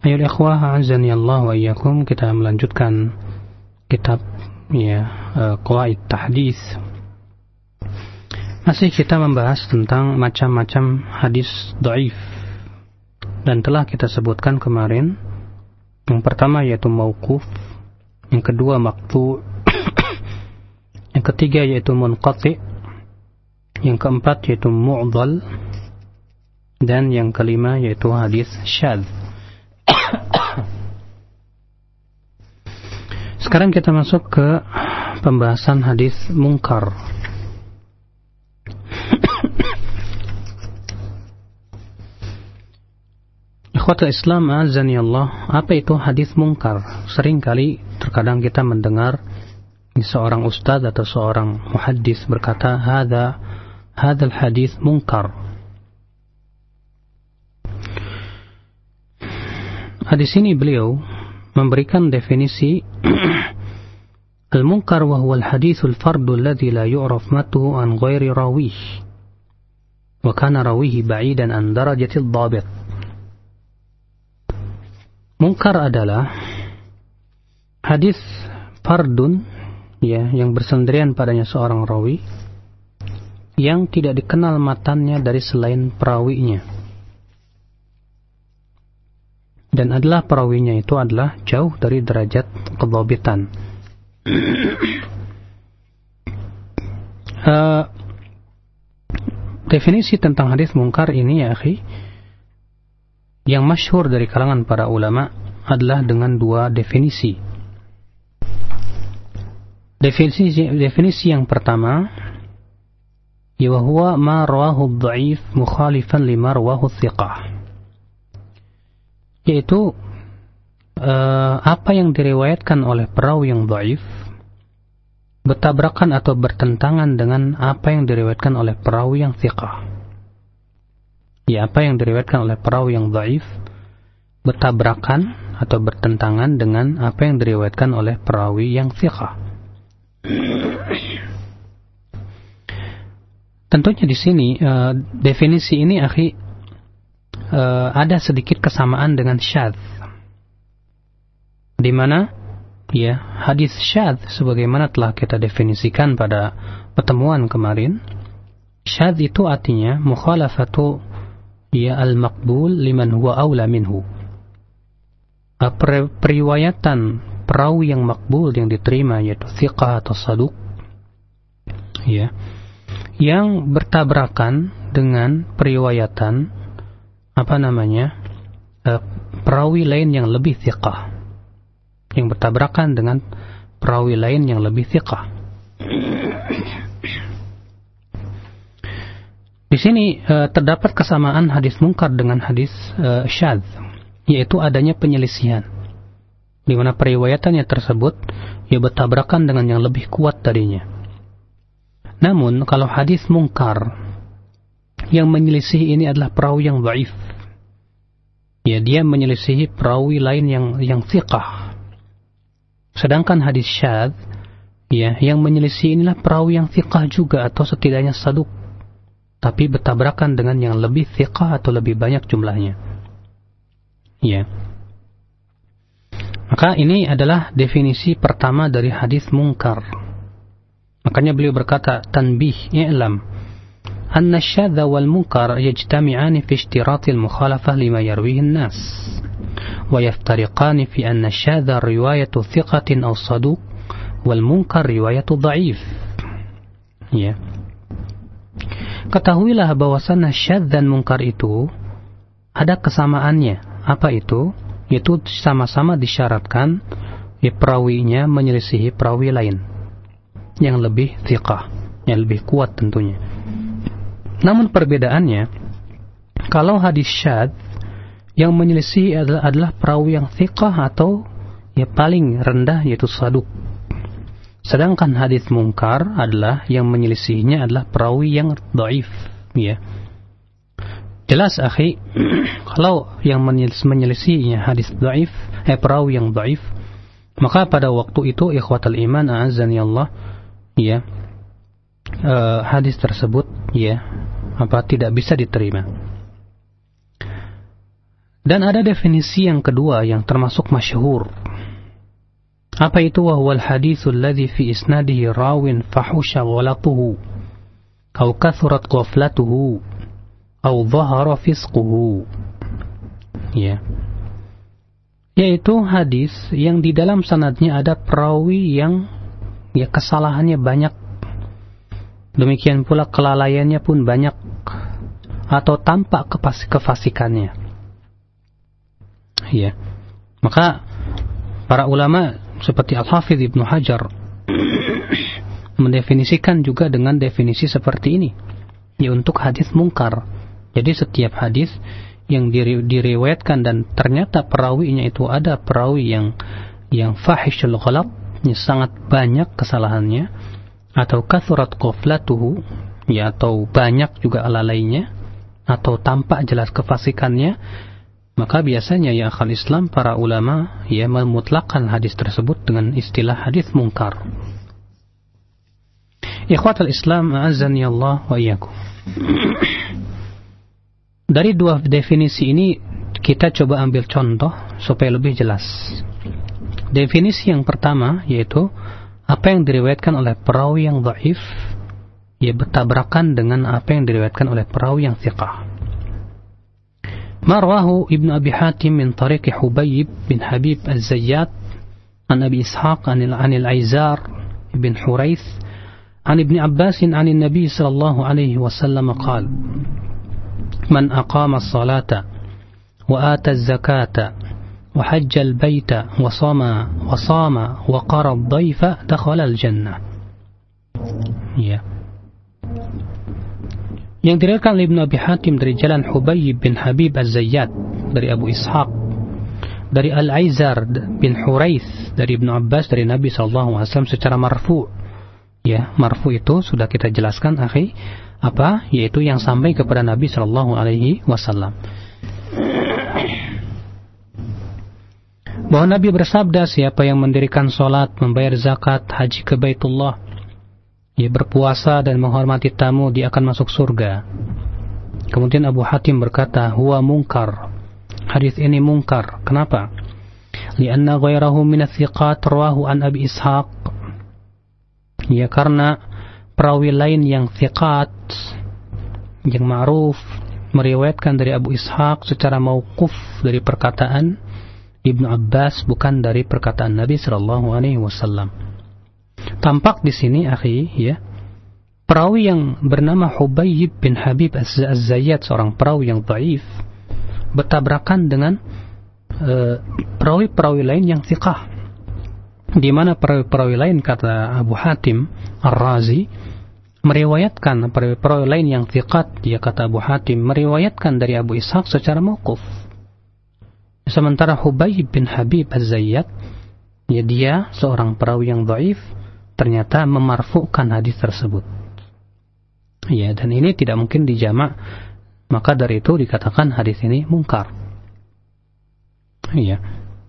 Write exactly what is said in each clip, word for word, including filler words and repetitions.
Ayo ikhwah, azani Allah wa iyyakum, kita melanjutkan kitab ya uh, Qawaid Tahdits. Masih kita membahas tentang macam-macam hadis dhaif. Dan telah kita sebutkan kemarin, yang pertama yaitu mauquf, yang kedua maqtu', yang ketiga yaitu munqati', yang keempat yaitu mu'dhal, dan yang kelima yaitu hadis syadz. Sekarang kita masuk ke pembahasan hadis mungkar. Ikhwatul Islam, azani Allah, apa itu hadis mungkar? Sering kali terkadang kita mendengar seorang ustaz atau seorang muhaddis berkata, "Hadza hadzal hadis mungkar." Hadis ini beliau memberikan definisi al-munkar wa huwa al-hadithul fardu alladhi la yu'raf matuhu an ghairi rawih wa kana rawihi ba'idan an darajatil dhabit. Munkar adalah hadis fardun ya, yang bersendirian padanya seorang rawi yang tidak dikenal matannya dari selain perawinya. Dan adalah perawinya itu adalah jauh dari derajat kedhabitan. uh, definisi tentang hadis mungkar ini ya akhi, yang masyhur dari kalangan para ulama adalah dengan dua definisi. Definisi, definisi yang pertama, ya huwa ma rawahu ad-dha'if mukhalifan lima rawahu thiqah, yaitu uh, apa yang diriwayatkan oleh perawi yang dhaif bertabrakan atau bertentangan dengan apa yang diriwayatkan oleh perawi yang thiqah. Ya, apa yang diriwayatkan oleh perawi yang dhaif bertabrakan atau bertentangan dengan apa yang diriwayatkan oleh perawi yang thiqah. Tentunya di sini uh, definisi ini akhi uh, ada sedikit kesamaan dengan syadz, di mana ya hadis syadz sebagaimana telah kita definisikan pada pertemuan kemarin, syadz itu artinya mukhalafatu ya al-maqbul liman huwa aula minhu. Per- periwayatan perawi yang makbul yang diterima yaitu thiqah atau saduq ya, yang bertabrakan dengan periwayatan apa namanya uh, perawi lain yang lebih thiqah, yang bertabrakan dengan perawi lain yang lebih thiqah. Di sini uh, terdapat kesamaan hadis mungkar dengan hadis uh, syadz, yaitu adanya penyelisihan, di mana periwayatannya tersebut ia bertabrakan dengan yang lebih kuat darinya. Namun kalau hadis mungkar yang menyelisih ini adalah perawi yang dhaif, ya dia menyelisihi perawi lain yang yang thiqah. Sedangkan hadis syadz ya yang menyelisih inilah perawi yang thiqah juga atau setidaknya saduq, tapi bertabrakan dengan yang lebih thiqah atau lebih banyak jumlahnya. Ya. Maka ini adalah definisi pertama dari hadis mungkar. Makanya beliau berkata, tanbih, i'lam anna syadza wal munkar yajtami'ani fi ishtirati al-mukhalafah lima yarwihi an-nas wa yaftariqani fi anna syadza riwayatu thiqatin aw saduq wal munkar riwayatu dha'if. Ya. Ketahuilah bahwasannya syadz dan munkar itu ada kesamaannya. Apa itu? Yaitu sama-sama disyaratkan ya, perawinya menyelisihi perawi lain yang lebih thiqah, yang lebih kuat tentunya. Namun perbedaannya, kalau hadis syadz yang menyelisihi adalah, adalah perawi yang thiqah atau ya paling rendah yaitu saduq. Sedangkan hadis mungkar adalah yang menyelisihinya adalah perawi yang dhaif, ya. Jelas akhi, kalau yang menyelisihinya hadis dhaif, eh perawi yang dhaif, maka pada waktu itu ikhwatal iman a'azzani Allah, ya, uh, hadis tersebut ya apa tidak bisa diterima. Dan ada definisi yang kedua yang termasuk masyhur. Apa itu? Wa huwal haditsul ladzi fi isnadihi rawin fahusha ghalatuhu aw kathurat ghaflatuhu aw dhahara fisquhu. Ya. Yaitu hadis yang di dalam sanadnya ada perawi yang ya kesalahannya banyak. Demikian pula kelalaiannya pun banyak atau tampak kefasikannya. Ya. Maka para ulama seperti Al-Hafidz Ibnu Hajar mendefinisikan juga dengan definisi seperti ini, ya, untuk hadis mungkar. Jadi setiap hadis yang diri, diriwayatkan dan ternyata perawinya itu ada perawi yang yang fahishul ghalat, ya, sangat banyak kesalahannya, atau kathurat ghaflatuhu, ya, atau banyak juga lalainya, atau tampak jelas kefasikannya, maka biasanya ya akhal Islam, para ulama ya memutlakkan hadis tersebut dengan istilah hadis mungkar. Ikhwatul Islam, a'azzani Allah wa iyyakum. Dari dua definisi ini kita coba ambil contoh supaya lebih jelas. Definisi yang pertama yaitu apa yang diriwayatkan oleh perawi yang dhaif ya bertabrakan dengan apa yang diriwayatkan oleh perawi yang thiqah. Marwahu Ibnu Abi Hatim min tariq Hubayb bin Habib Az-Zayyat an Abi Ishaq an al-Aizar bin Huraith an Ibn Abbas an an-Nabi sallallahu alaihi wasallam qala man aqama as-salata wa ata az-zakata wa hajja al-baita wa sama wa sama wa qara ad-dayfa dakhala al-jannah. Ya. Yang diriwayatkan oleh Ibnu Abi Hatim dari jalan Hubayb bin Habib Az-Zayyat dari Abu Ishaq dari Al-Aizar bin Huraith dari Ibnu Abbas dari Nabi sallallahu alaihi wasallam secara marfu. Ya, marfu itu sudah kita jelaskan, akhi, apa? Yaitu yang sampai kepada Nabi sallallahu alaihi wasallam. Bahwa Nabi bersabda, siapa yang mendirikan salat, membayar zakat, haji ke Baitullah, ia berpuasa dan menghormati tamu, dia akan masuk surga. Kemudian Abu Hatim berkata, huwa munkar. Hadis ini munkar. Kenapa? Lianna ghairahu min ats-thiqat rawahu an Abi Ishaq. Ya, karena perawi lain yang thiqat, yang ma'ruf, meriwayatkan dari Abu Ishaq secara mauquf dari perkataan Ibnu Abbas, bukan dari perkataan Nabi sallallahu alaihi wasallam. Tampak di sini, akhi, ya, perawi yang bernama Hubayb bin Habib Az-Zayyat, seorang perawi yang dhaif, bertabrakan dengan uh, perawi-perawi lain yang thiqah, di mana perawi-perawi lain, kata Abu Hatim Ar-Razi, meriwayatkan perawi-perawi lain yang thiqat, dia kata Abu Hatim, meriwayatkan dari Abu Ishaq secara mauquf. Sementara Hubayb bin Habib Az-Zayyat, ya, dia seorang perawi yang dhaif, ternyata memarfu'kan hadis tersebut. Ya, dan ini tidak mungkin dijamak, maka dari itu dikatakan hadis ini mungkar. Ya.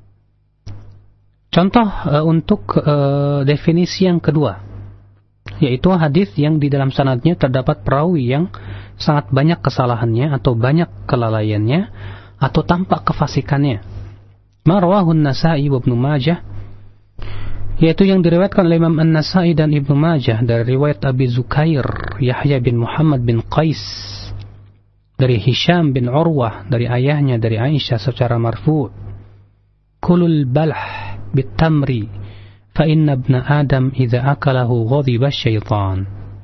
Contoh uh, untuk uh, definisi yang kedua, yaitu hadis yang di dalam sanadnya terdapat perawi yang sangat banyak kesalahannya atau banyak kelalaiannya atau tampak kefasikannya. Marwahu An-Nasa'i wa Ibnu Majah, yaitu yang diriwayatkan oleh Imam An-Nasa'i dan Ibnu Majah dari riwayat Abi Zukair Yahya bin Muhammad bin Qais dari Hisham bin Urwah dari ayahnya dari Aisyah secara marfu', kulul balh bitamri fa inna ibna Adam idza akalahu ghadiba syaitan.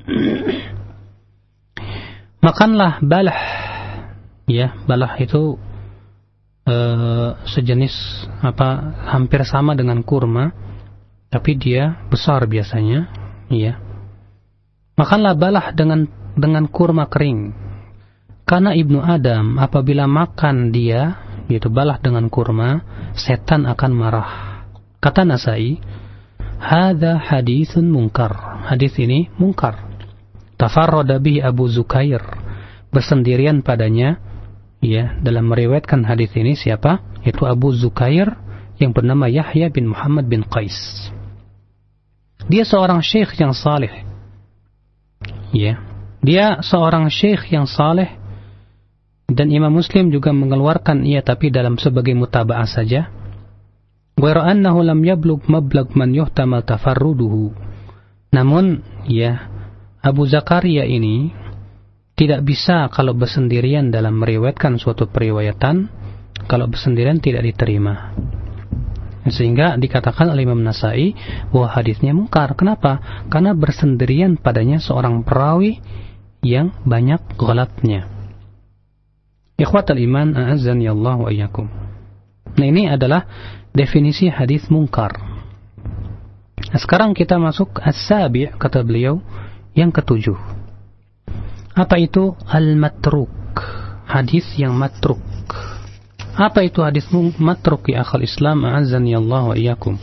Makanlah balah, ya, balah itu uh, sejenis apa, hampir sama dengan kurma, tapi dia besar biasanya, ya. Makanlah balah dengan dengan kurma kering, karena Ibnu Adam apabila makan dia, yaitu balah dengan kurma, setan akan marah. Kata Nasai, hadza haditsun munkar. Hadis ini munkar. Tafarrada bihi Abu Zukair, bersendirian padanya, ya, dalam meriwayatkan hadis ini siapa? Yaitu Abu Zukair yang bernama Yahya bin Muhammad bin Qais. Dia seorang syekh yang saleh. Ya, dia seorang syekh yang saleh Dan Imam Muslim juga mengeluarkan ia tapi dalam sebagai mutaba'ah saja. Wa annahu lam yablugh mablag man yuhtamal tafarruduhu. Namun ya Abu Zakaria ini tidak bisa kalau bersendirian dalam meriwayatkan suatu periwayatan, kalau bersendirian tidak diterima. Sehingga dikatakan oleh Imam Nasai bahwa hadisnya mungkar. Kenapa? Karena bersendirian padanya seorang perawi yang banyak ghalatnya. Ikhwatal iman, a'azzani Allah wa iyyakum. Nah, ini adalah definisi hadis mungkar. Nah, sekarang kita masuk as-sabi', kata beliau, yang ketujuh. Apa itu al-matruk? Hadis yang matruk. Apa itu hadis matruk ya akhal Islam, a'azzani Allah wa iyyakum.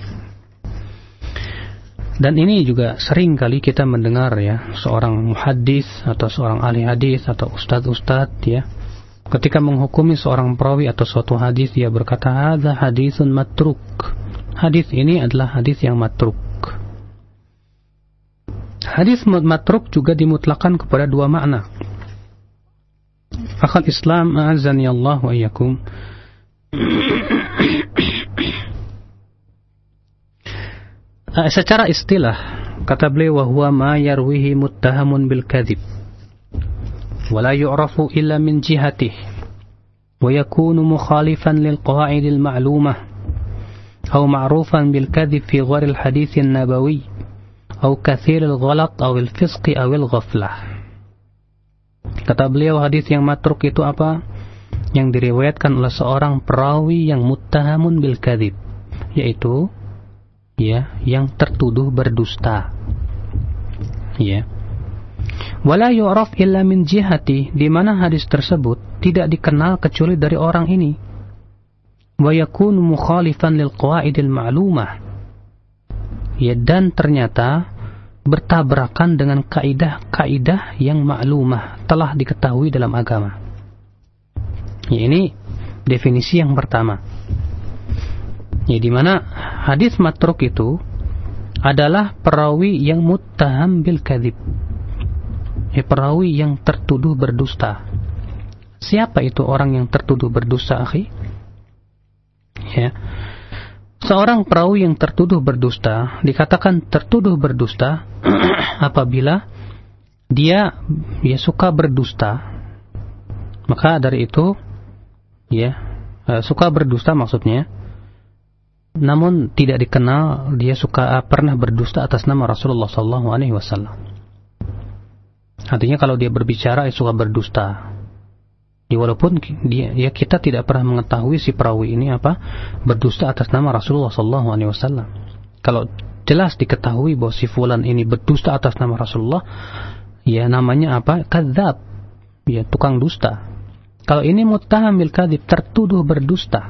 Dan ini juga sering kali kita mendengar ya, seorang muhaddis atau seorang ahli hadis atau ustaz-ustaz ya, ketika menghukumi seorang perawi atau suatu hadis, dia berkata, hadza hadisun matruk. Hadis ini adalah hadis yang matruk. Hadis matruk juga dimutlakan kepada dua makna. Akhal Islam, a'azzani Allah wa iyyakum. Secara istilah, kata beliau, wa huwa ma yarwihi muttahamun bil kadzib. ولا يعرف إلا من جهته ويكون مخالفا للقواعد المعلومة أو معروفا بالكذب في غير الحديث النبوي أو كثير الغلط أو الفسق أو الغفلة. Kata beliau, hadis yang matruk itu apa? Yang diriwayatkan oleh seorang perawi yang muttahamun bil kadzib, yaitu ya yang tertuduh berdusta. Ya. Wala yu'raf illa min jihati, di mana hadis tersebut tidak dikenal kecuali dari orang ini. Wa yakunu mukhalifan lil qawaidil ma'lumah. Ya, dan ternyata bertabrakan dengan kaidah-kaidah yang maklumah, telah diketahui dalam agama. Ya, ini definisi yang pertama. Ya, di mana hadis matruk itu adalah perawi yang muttaham bil kadzib. Ya, perawi yang tertuduh berdusta. Siapa itu orang yang tertuduh berdusta, akhi? Ya. Seorang perawi yang tertuduh berdusta dikatakan tertuduh berdusta apabila dia ya suka berdusta. Maka dari itu ya suka berdusta maksudnya, namun tidak dikenal dia suka pernah berdusta atas nama Rasulullah sallallahu alaihi wasallam. Artinya kalau dia berbicara, dia suka berdusta. Ya, walaupun dia, ya kita tidak pernah mengetahui si perawi ini apa berdusta atas nama Rasulullah sallallahu alaihi wasallam. Kalau jelas diketahui bahwa si fulan ini berdusta atas nama Rasulullah, ya namanya apa? Kadzab. Ya, tukang dusta. Kalau ini muttaham bil kadzib, tertuduh berdusta.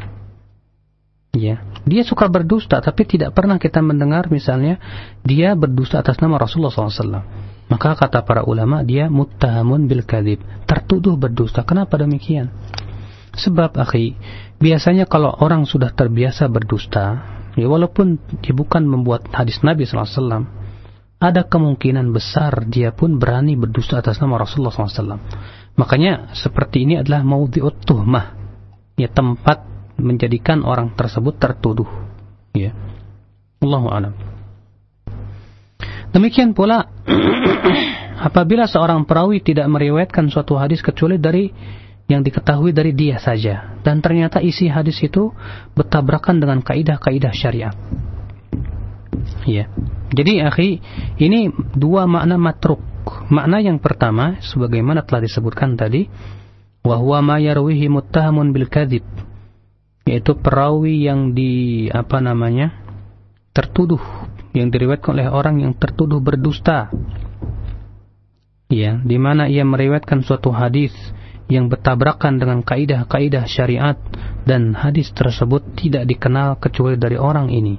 Ya, dia suka berdusta tapi tidak pernah kita mendengar misalnya dia berdusta atas nama Rasulullah sallallahu alaihi wasallam. Maka kata para ulama, dia muttahamun bil kadzib, tertuduh berdusta. Kenapa demikian? Sebab akhi, biasanya kalau orang sudah terbiasa berdusta, ya walaupun dia bukan membuat hadis Nabi sallallahu alaihi wasallam, ada kemungkinan besar dia pun berani berdusta atas nama Rasulullah sallallahu alaihi wasallam. Makanya seperti ini adalah maudhi'ut tuhmah, ya tempat menjadikan orang tersebut tertuduh. Ya, Allahu a'lam. Demikian pula apabila seorang perawi tidak meriwayatkan suatu hadis kecuali dari yang diketahui dari dia saja, dan ternyata isi hadis itu bertabrakan dengan kaidah-kaidah syariat. Ya. Jadi akhi, ini dua makna matruk. Makna yang pertama sebagaimana telah disebutkan tadi, wa huwa ma yarwihi muttahamun bil kadzib, yaitu perawi yang di apa namanya? tertuduh, yang diriwayatkan oleh orang yang tertuduh berdusta. Ya, di mana ia meriwayatkan suatu hadis yang bertabrakan dengan kaidah-kaidah syariat dan hadis tersebut tidak dikenal kecuali dari orang ini.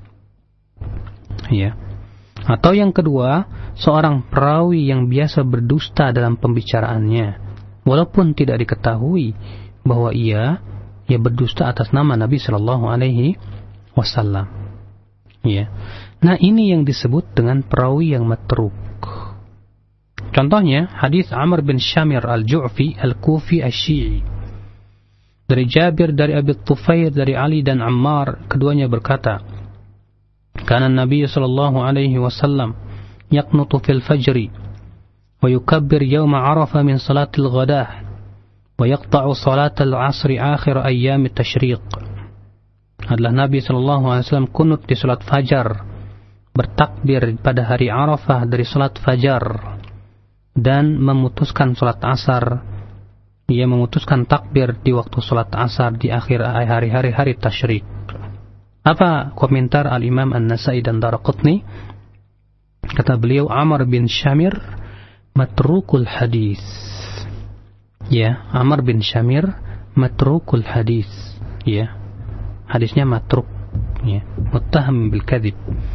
Ya. Atau yang kedua, seorang perawi yang biasa berdusta dalam pembicaraannya, walaupun tidak diketahui bahwa ia ia berdusta atas nama Nabi sallallahu alaihi wasallam. Ya. Nah, ini yang disebut dengan perawi yang matruk. Contohnya hadis Amr bin Shamir al-Ju'fi al-Kufi asy-Syi'i. Dari Jabir, dari Abi Tufair, dari Ali dan Ammar, keduanya berkata, "Kana Nabi sallallahu alaihi wasallam yaqnutu fil fajri wa yukabbir yawma Arafah min salatil ghadah wa yaqta'u salatal 'asri akhir ayyam at-tashriq." Adalah Nabi sallallahu alaihi wasallam kunut di salat fajar, bertakbir pada hari Arafah dari salat fajar, dan memutuskan salat asar. Ia memutuskan takbir di waktu salat asar di akhir hari-hari hari tasyrik. Apa komentar Al-Imam An-Nasa'i dan Daraqutni? Kata beliau, Amr bin Shamir matrukul hadis. Ya, Amr bin Shamir matrukul hadis. Ya, hadisnya matruk. Ya, muttaham bil kadzib.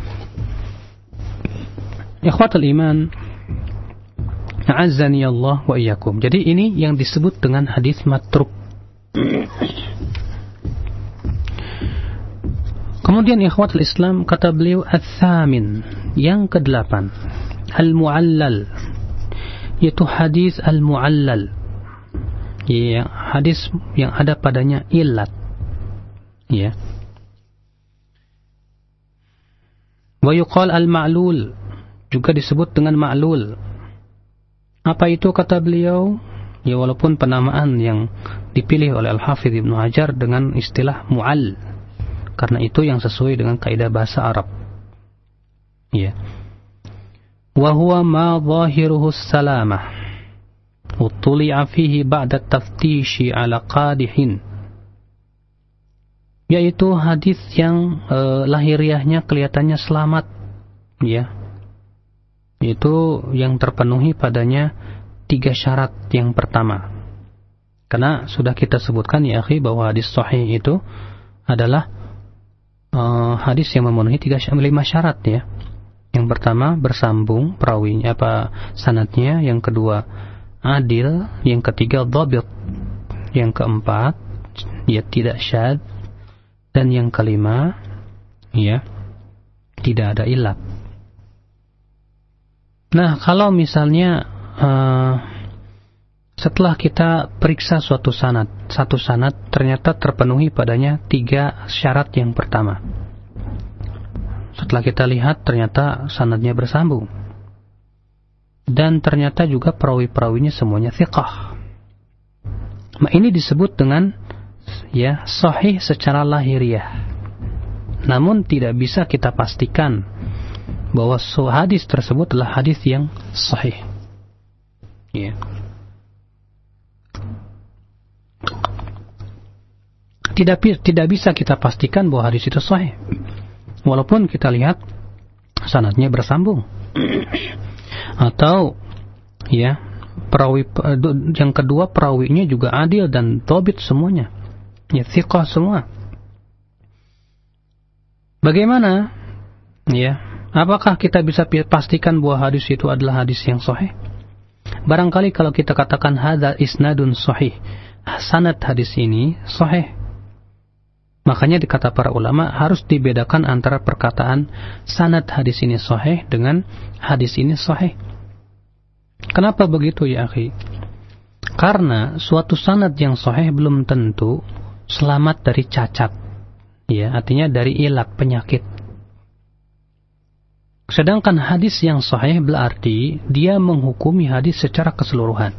Ikhwatul iman, a'azzani Allah wa iyyakum. Jadi ini yang disebut dengan hadis matruk. Kemudian ikhwatul Islam, kata beliau ats-tsamin, yang kedelapan, al-mu'allal, yaitu hadis al-mu'allal. Ya, hadis yang ada padanya illat. Ya. Wa yuqal al-ma'lul, juga disebut dengan ma'lul. Apa itu, kata beliau? Ya, walaupun penamaan yang dipilih oleh Al-Hafidh Ibnu Hajar dengan istilah mu'all, karena itu yang sesuai dengan kaidah bahasa Arab. Ya. Wa huwa ma zahiruhu salamah utuli'a fihi ba'da taftishi ala qadihin. Yaitu hadis yang eh, lahiriahnya kelihatannya selamat. Ya. Itu yang terpenuhi padanya tiga syarat yang pertama. Karena sudah kita sebutkan ya akhi bahwa hadis sahih itu adalah uh, hadis yang memenuhi tiga lima syarat ya. Yang pertama bersambung perawinya apa sanadnya, yang kedua adil, yang ketiga dhabit, yang keempat ya tidak syadz, dan yang kelima ya tidak ada ilat. Nah, kalau misalnya uh, setelah kita periksa suatu sanad, satu sanad ternyata terpenuhi padanya tiga syarat yang pertama. Setelah kita lihat ternyata sanadnya bersambung, dan ternyata juga perawi-perawinya semuanya thiqah. Nah, ini disebut dengan ya sahih secara lahiriah. Namun tidak bisa kita pastikan bahwa hadis tersebut adalah hadis yang sahih. Ya. Tidak tidak bisa kita pastikan bahwa hadis itu sahih, walaupun kita lihat sanadnya bersambung. Atau ya perawi yang kedua perawinya juga adil dan dhabit semuanya. Ya, thiqah semua. Bagaimana? Ya. Apakah kita bisa pastikan bahwa hadis itu adalah hadis yang sahih? Barangkali kalau kita katakan hadza isnadun sahih, sanad hadis ini sahih. Makanya dikata para ulama harus dibedakan antara perkataan sanad hadis ini sahih dengan hadis ini sahih. Kenapa begitu ya akhi? Karena suatu sanad yang sahih belum tentu selamat dari cacat. Ya, artinya dari ilat penyakit. Sedangkan hadis yang sahih berarti dia menghukumi hadis secara keseluruhan.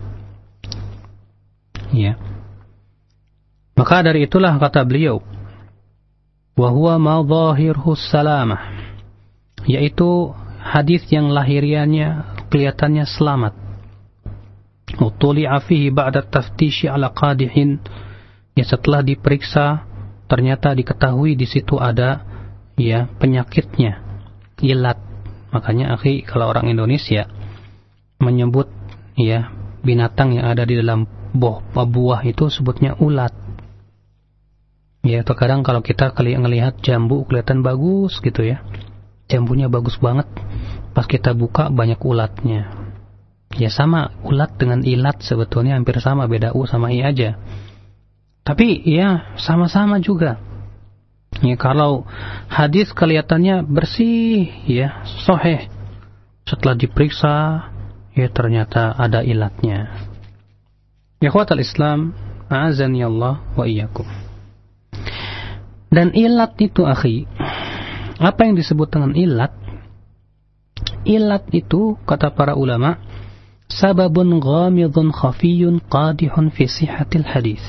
Ya. Maka dari itulah kata beliau, wa huwa ma dhahirhu salamah, yaitu hadis yang lahiriannya kelihatannya selamat. Utuli'a fihi ba'da taftishi ala qadihin, ya setelah diperiksa ternyata diketahui di situ ada ya penyakitnya, ilat. Makanya akhi, kalau orang Indonesia menyebut ya binatang yang ada di dalam buah, buah itu sebutnya ulat. Ya, terkadang kalau kita ngelihat jambu kelihatan bagus gitu ya. Jambunya bagus banget. Pas kita buka banyak ulatnya. Ya sama, ulat dengan ilat sebetulnya hampir sama, beda u sama i aja. Tapi ya sama-sama juga. Ya, kalau hadis kelihatannya bersih, ya, sahih. Setelah diperiksa, ya ternyata ada ilatnya. Ikhwatal Islam, a'azani Allah wa iyyakum. Dan ilat itu akhi, apa yang disebut dengan ilat? Ilat itu kata para ulama, sababun ghamidun khafiyun qadihun fi sihhatil hadis.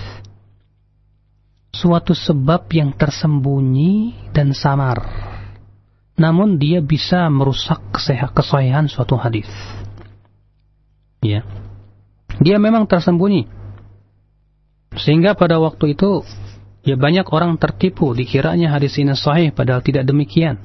Suatu sebab yang tersembunyi dan samar, namun dia bisa merusak kesahihan suatu hadis. Ya, dia memang tersembunyi, sehingga pada waktu itu ya banyak orang tertipu, dikiranya hadis ini sahih padahal tidak demikian.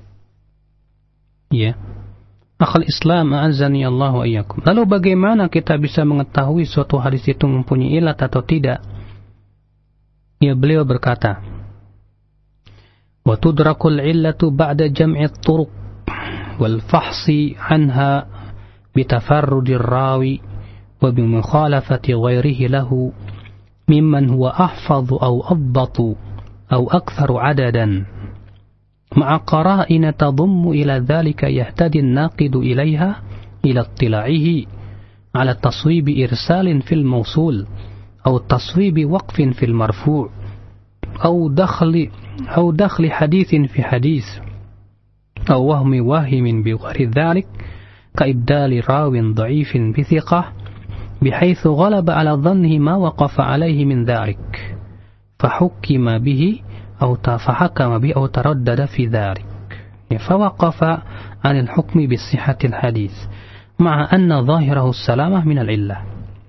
Ya, akhal Islam, a'azzani Allah wa iyyakum. Lalu bagaimana kita bisa mengetahui suatu hadis itu mempunyai ilat atau tidak? Ya, beliau berkata, wa tudrakul illatu ba'da jam'i turuq wal fahsi anha bitafarrudir rawi wa bimukhalafati ghairihi lahu mimman huwa ahfadhu aw adbatu aw aktharu adadan ma'a qara'ina tadummu ila dhalika yahtadi an-naqidu ilayha ila ittila'ihi ala taswibi irsalin fil mawsul أو تصويب وقف في المرفوع أو دخل أو دخل حديث في حديث أو وهم واهم بغير ذلك كإبدال راو ضعيف بثقة بحيث غلب على ظنه ما وقف عليه من ذلك فحكم به أو فحكم به أو تردد في ذلك فوقف عن الحكم بصحة الحديث مع أن ظاهره السلامة من العلة.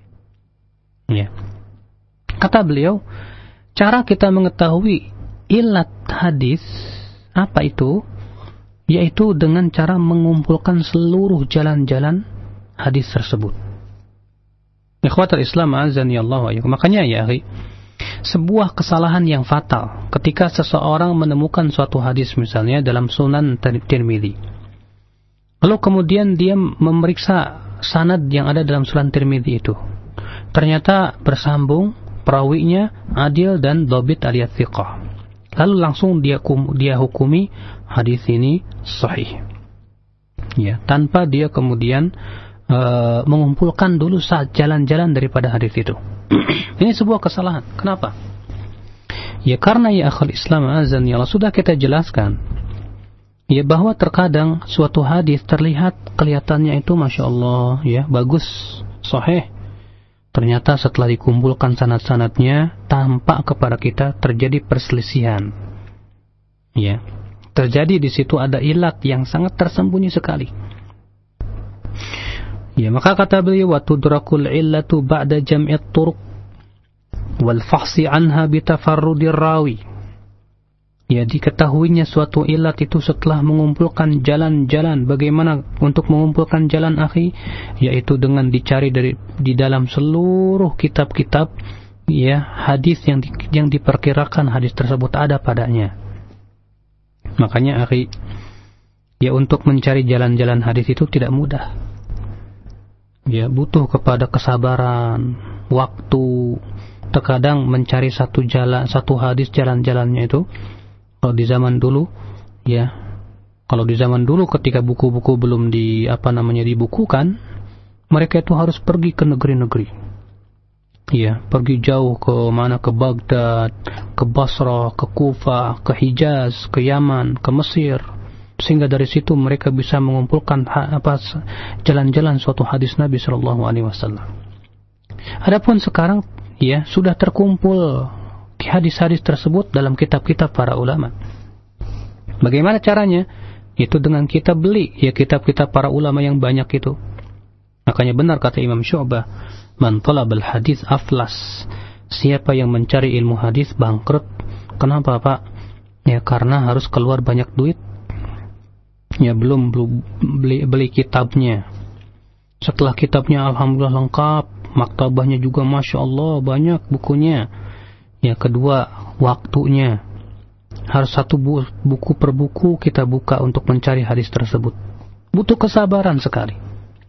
Ya. Kata beliau, cara kita mengetahui ilat hadis apa itu? Yaitu dengan cara mengumpulkan seluruh jalan-jalan hadis tersebut. Ikhwatul Islam, azani Allah wa iyyakum. Makanya ya, sebuah kesalahan yang fatal ketika seseorang menemukan suatu hadis misalnya dalam Sunan Tirmidzi. Lalu kemudian dia memeriksa sanad yang ada dalam Sunan Tirmidzi itu. Ternyata bersambung, perawinya adil dan dhabit alias thiqah. Lalu langsung dia dia hukumi hadis ini sahih. Ya, tanpa dia kemudian uh, mengumpulkan dulu jalan-jalan daripada hadis itu. Ini sebuah kesalahan. Kenapa? Ya karena ya akhul Islam azan ya Allah, sudah kita jelaskan ya bahwa terkadang suatu hadis terlihat kelihatannya itu masya Allah ya bagus, sahih. Ternyata setelah dikumpulkan sanad-sanadnya, tampak kepada kita terjadi perselisihan. Ya, terjadi di situ ada ilat yang sangat tersembunyi sekali. Ya, maka kata beliau, wa tudrakul illatu ba'da jam'i turuq wal fahsi anha bitafarrudir rawi. Ya, diketahuinya suatu ilat itu setelah mengumpulkan jalan-jalan. Bagaimana untuk mengumpulkan jalan akhi? Yaitu dengan dicari dari di dalam seluruh kitab-kitab ya hadis yang di, yang diperkirakan hadis tersebut ada padanya. Makanya akhi, ya untuk mencari jalan-jalan hadis itu tidak mudah. Ya butuh kepada kesabaran, waktu. Terkadang mencari satu jalan, satu hadis jalan-jalannya itu. Kalau di zaman dulu, ya, kalau di zaman dulu ketika buku-buku belum di apa namanya dibukukan, mereka itu harus pergi ke negeri-negeri, ya, pergi jauh ke mana, ke Baghdad, ke Basrah, ke Kufah, ke Hijaz, ke Yaman, ke Mesir, sehingga dari situ mereka bisa mengumpulkan apa jalan-jalan suatu hadis Nabi Shallallahu Alaihi Wasallam. Adapun sekarang, ya, sudah terkumpul hadis-hadis tersebut dalam kitab-kitab para ulama. Bagaimana caranya? Itu dengan kita beli ya kitab-kitab para ulama yang banyak itu. Makanya benar kata Imam Syu'bah, man talabal hadis aflas. Siapa yang mencari ilmu hadis bangkrut. Kenapa Pak? Ya karena harus keluar banyak duit. Ya belum beli, beli kitabnya. Setelah kitabnya alhamdulillah lengkap, maktabahnya juga masya Allah banyak bukunya. Yang kedua, waktunya. Harus satu buku per buku kita buka untuk mencari hadis tersebut. Butuh kesabaran sekali.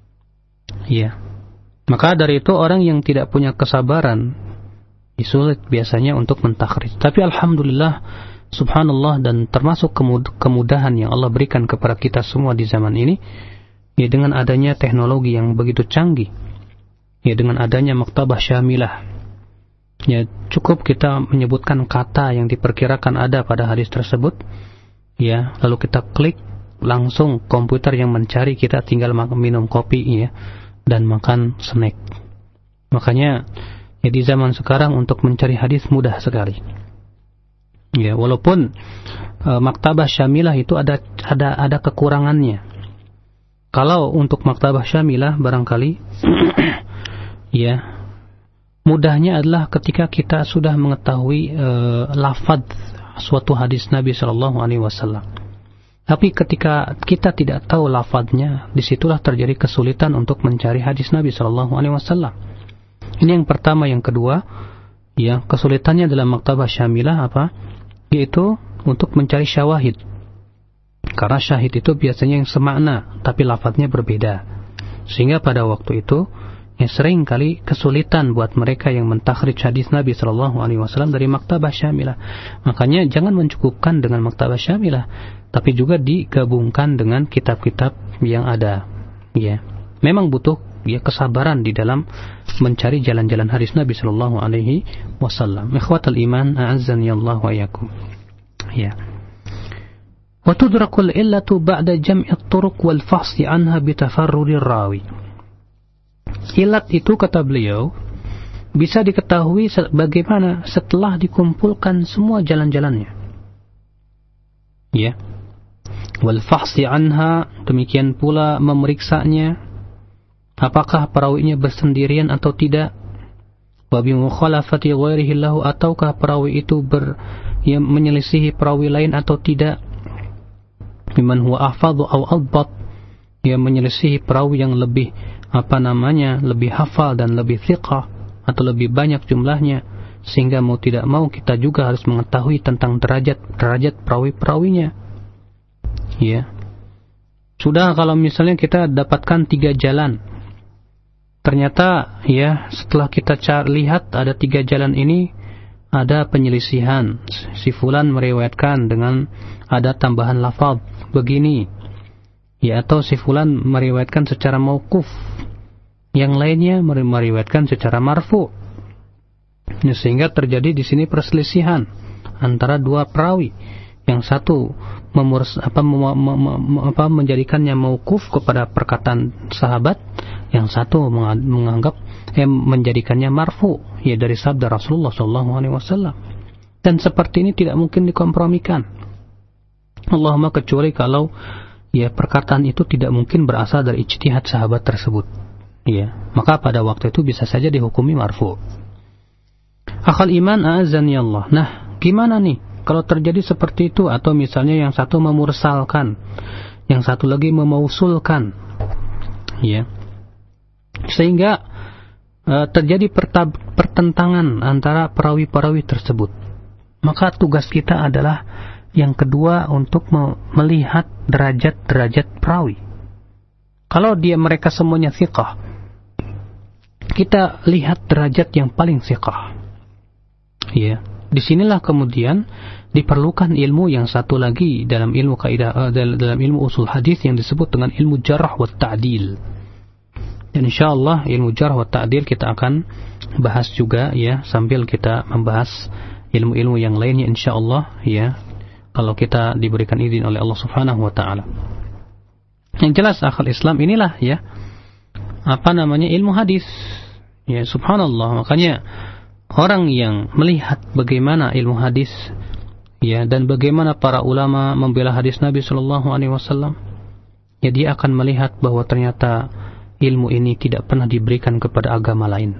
Ya. Maka dari itu orang yang tidak punya kesabaran sulit biasanya untuk mentakhrij. Tapi alhamdulillah, subhanallah, dan termasuk kemudahan yang Allah berikan kepada kita semua di zaman ini, ya dengan adanya teknologi yang begitu canggih, ya dengan adanya maktabah syamilah, ya cukup kita menyebutkan kata yang diperkirakan ada pada hadis tersebut, ya lalu kita klik, langsung komputer yang mencari, kita tinggal minum kopi ya dan makan snack. Makanya ya di zaman sekarang untuk mencari hadis mudah sekali. Ya, walaupun e, maktabah syamilah itu ada ada ada kekurangannya. Kalau untuk maktabah syamilah barangkali ya mudahnya adalah ketika kita sudah mengetahui e, lafadz suatu hadis Nabi sallallahu alaihi wasallam. Tapi ketika kita tidak tahu lafadznya, disitulah terjadi kesulitan untuk mencari hadis Nabi sallallahu alaihi wasallam. Ini yang pertama. Yang kedua, ya kesulitannya dalam maktabah syamilah apa? Yaitu untuk mencari syawahid. Karena syahid itu biasanya yang semakna, tapi lafadznya berbeda. Sehingga pada waktu itu, ya sering kali kesulitan buat mereka yang mentakhrij hadis Nabi sallallahu alaihi wasallam dari maktabah syamilah. Makanya jangan mencukupkan dengan maktabah syamilah, tapi juga digabungkan dengan kitab-kitab yang ada. Ya, memang butuh ya kesabaran di dalam mencari jalan-jalan hadis Nabi sallallahu alaihi wasallam. Ikhwatal iman, a'azzani Allah wa iyyakum. Ya. Wa tudrakul illatu ba'da jam'i at-turuq wal fahsi anha bi tafarrudir rawi. Ilat itu kata beliau bisa diketahui bagaimana setelah dikumpulkan semua jalan-jalannya. Ya. Wal fahsi anha, demikian pula memeriksanya. Apakah perawinya bersendirian atau tidak? Wa bi mukhalafati ghairihi lahu, ataukah perawi itu ber yang menyelisihi perawi lain atau tidak? Biman huwa ahfadhu aw adbat, yang menyelisihi perawi yang lebih apa namanya, lebih hafal dan lebih thiqah atau lebih banyak jumlahnya, sehingga mau tidak mau kita juga harus mengetahui tentang derajat-derajat perawi-perawinya. Ya. Sudah kalau misalnya kita dapatkan tiga jalan, ternyata ya setelah kita cari, lihat ada tiga jalan ini ada penyelisihan. Si fulan meriwayatkan dengan ada tambahan lafaz begini, ya, atau si fulan meriwayatkan secara mauquf, yang lainnya meriwayatkan secara marfu. Ya, sehingga terjadi di sini perselisihan antara dua perawi. Yang satu memurs, apa, mem, mem, mem, apa, menjadikannya mauquf kepada perkataan sahabat, yang satu menganggap eh, menjadikannya marfu, ya dari sabda Rasulullah shallallahu alaihi wasallam. Dan seperti ini tidak mungkin dikompromikan. Allahumma kecuali kalau ya perkataan itu tidak mungkin berasal dari ijtihad sahabat tersebut. Ya, maka pada waktu itu bisa saja dihukumi marfu. Akhal iman, a'azzani Allah. Nah, gimana nih kalau terjadi seperti itu, atau misalnya yang satu memursalkan, yang satu lagi memausulkan, ya, sehingga uh, terjadi pertab- pertentangan antara perawi-perawi tersebut. Maka tugas kita adalah yang kedua untuk me- melihat derajat-derajat perawi. Kalau dia mereka semuanya thiqah, kita lihat derajat yang paling thiqah. Ya, disinilah kemudian diperlukan ilmu yang satu lagi dalam ilmu kaidah, uh, dalam ilmu usul hadis yang disebut dengan ilmu jarh wa ta'dil. Dan insyaallah ilmu jarh wa ta'dil kita akan bahas juga ya, sambil kita membahas ilmu-ilmu yang lainnya insyaallah ya, kalau kita diberikan izin oleh Allah Subhanahu wa taala. Yang jelas akhal Islam inilah ya apa namanya ilmu hadis. Ya subhanallah, makanya orang yang melihat bagaimana ilmu hadis ya, dan bagaimana para ulama membela hadis Nabi sallallahu alaihi wasallam, ya dia akan melihat bahwa ternyata ilmu ini tidak pernah diberikan kepada agama lain.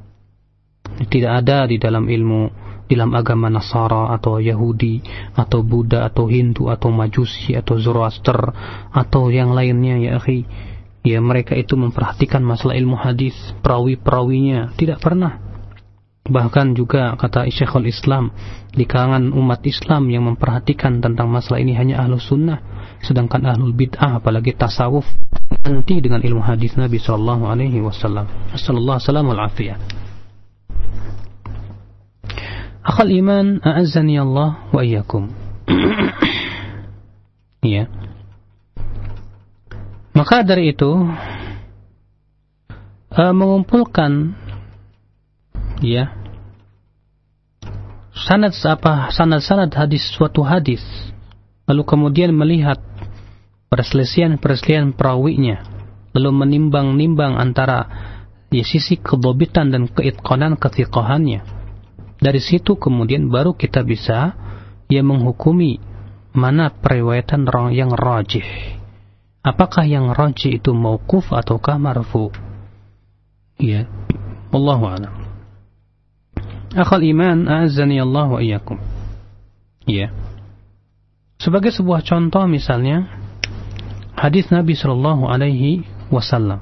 Tidak ada di dalam ilmu, di dalam agama Nasara atau Yahudi atau Buddha atau Hindu atau Majusi atau Zoroaster atau yang lainnya ya akhi. Ya mereka itu memperhatikan masalah ilmu hadis, perawi-perawinya tidak pernah. Bahkan juga kata Syekhul Islam, di kalangan umat Islam yang memperhatikan tentang masalah ini hanya ahlus sunnah, sedangkan ahlul bid'ah apalagi tasawuf anti dengan ilmu hadis Nabi sallallahu alaihi wasallam. Sallallahu alaihi wasallam. Akhal iman, a'azzani Allah wa iyyakum. Ya. Maka dari itu uh, mengumpulkan ya sanad apa sanad-sanad hadis suatu hadis, lalu kemudian melihat perselisihan-perselisihan perawinya, lalu menimbang-nimbang antara ya, sisi kedobitan dan keitqanan kethiqahannya. Dari situ kemudian baru kita bisa ya menghukumi mana periwayatan yang rajih. Apakah yang rajih itu mauquf ataukah marfu? Ya, wallahu a'lam. Akhal iman, a'azzani Allah wa iyyakum. Ya. Sebagai sebuah contoh misalnya hadis Nabi sallallahu alaihi wasallam.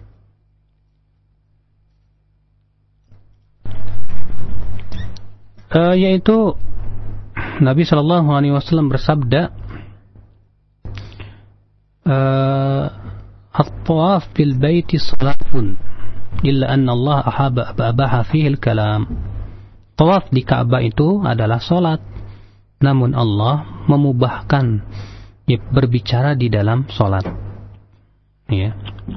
Uh, yaitu Nabi sallallahu alaihi wasallam bersabda, uh, at-tawaf bil baiti salatun illa anna Allah ahaba abaha fihi al-kalam. Tawaf di Ka'bah itu adalah salat, namun Allah memubahkan ya, berbicara di dalam salat. Ya.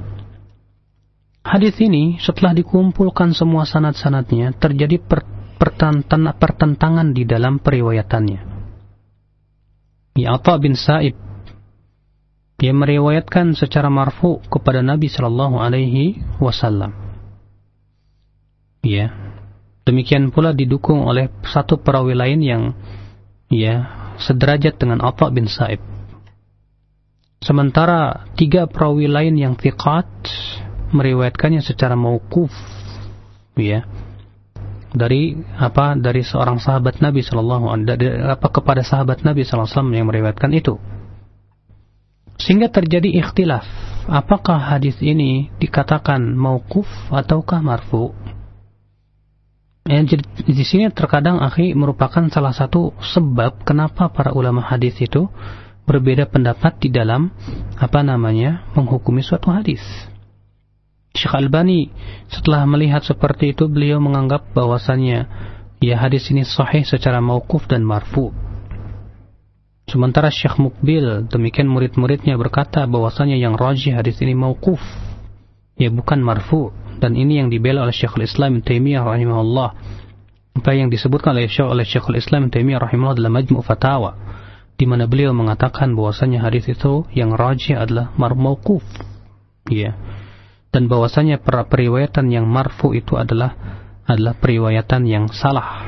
Hadis ini setelah dikumpulkan semua sanad-sanadnya terjadi per pertentangan di dalam periwayatannya. Ya, Atha bin Sa'ib dia meriwayatkan secara marfu kepada Nabi sallallahu alaihi wasallam. Ya. Demikian pula didukung oleh satu perawi lain yang ya sederajat dengan Atha bin Sa'ib. Sementara tiga perawi lain yang thiqat meriwayatkannya secara mauquf. Ya. Dari apa dari seorang sahabat Nabi sallallahu alaihi wasallam apa kepada sahabat Nabi sallallahu alaihi wasallam yang meriwayatkan itu, sehingga terjadi ikhtilaf apakah hadis ini dikatakan mauquf ataukah marfu. Yang di sini terkadang akhi merupakan salah satu sebab kenapa para ulama hadis itu berbeda pendapat di dalam apa namanya menghukumi suatu hadis. Syekh Albani setelah melihat seperti itu beliau menganggap bahwasannya ya hadis ini sahih secara mauquf dan marfu. Sementara Syekh Muqbil demikian murid-muridnya berkata bahwasannya yang rajih hadis ini mauquf ya bukan marfu, dan ini yang dibela oleh Syekhul Islam Ibnu Taimiyah rahimahullah. Apa yang disebutkan oleh Syekh oleh Syekhul Islam Ibnu Taimiyah rahimahullah dalam Majmu' Fatawa, di mana beliau mengatakan bahwasannya hadis itu yang rajih adalah mauquf. Ya. Dan bahwasanya periwayatan yang marfu itu adalah adalah periwayatan yang salah.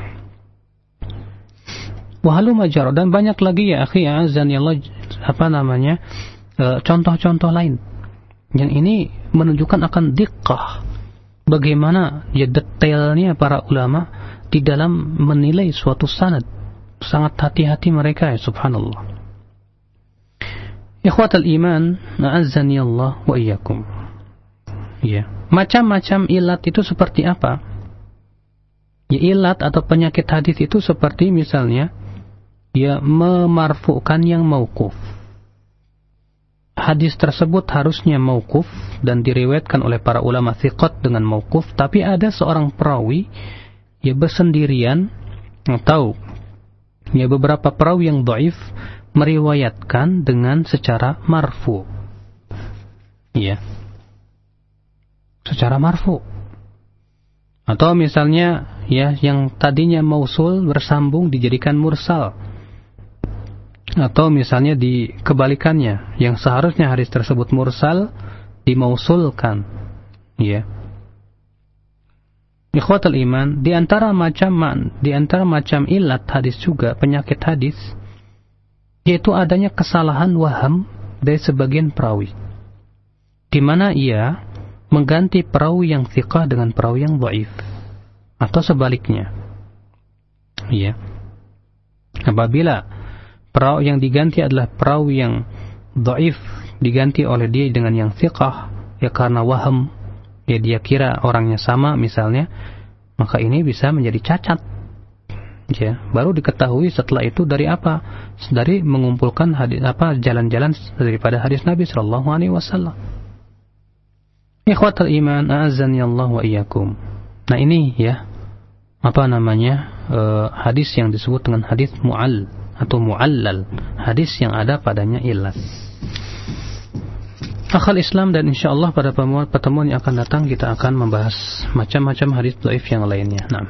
Wahalu majar, dan banyak lagi ya akhi azani Allah apa namanya e, contoh-contoh lain yang ini menunjukkan akan diqqah bagaimana ya detailnya para ulama di dalam menilai suatu sanad. Sangat hati-hati mereka ya subhanallah. Ikhwatal iman, a'azzani Allah wa iyyakum. Ya, macam-macam ilat itu seperti apa? Ya, ilat atau penyakit hadis itu seperti misalnya ya memarfukan yang mauquf. Hadis tersebut harusnya mauquf dan diriwayatkan oleh para ulama thiqat dengan mauquf, tapi ada seorang perawi ya bersendirian atau ya beberapa perawi yang dhaif meriwayatkan dengan secara marfu. Ya. Secara marfu. Atau misalnya ya yang tadinya mausul bersambung dijadikan mursal. Atau misalnya di kebalikannya, yang seharusnya hadis tersebut mursal dimausulkan. Ya. Ikhwatul iman, di antara macam di antara macam ilat hadis juga penyakit hadis yaitu adanya kesalahan waham dari sebagian perawi, di mana ia mengganti perawi yang thiqah dengan perawi yang dhaif, atau sebaliknya. Ya. Apabila perawi yang diganti adalah perawi yang dhaif diganti oleh dia dengan yang thiqah, ya karena waham, ya dia kira orangnya sama misalnya, maka ini bisa menjadi cacat. Ya, baru diketahui setelah itu dari apa? Dari mengumpulkan hadis apa jalan-jalan daripada hadis Nabi sallallahu alaihi wasallam. Ikhwatul iman, a'azzani Allah wa iyyakum. Nah ini ya, apa namanya, uh, hadis yang disebut dengan hadis mu'al atau mu'allal, hadis yang ada padanya ilat. Akhal Islam, dan insyaallah pada pertemuan yang akan datang kita akan membahas macam-macam hadis dhaif yang lainnya. Nah.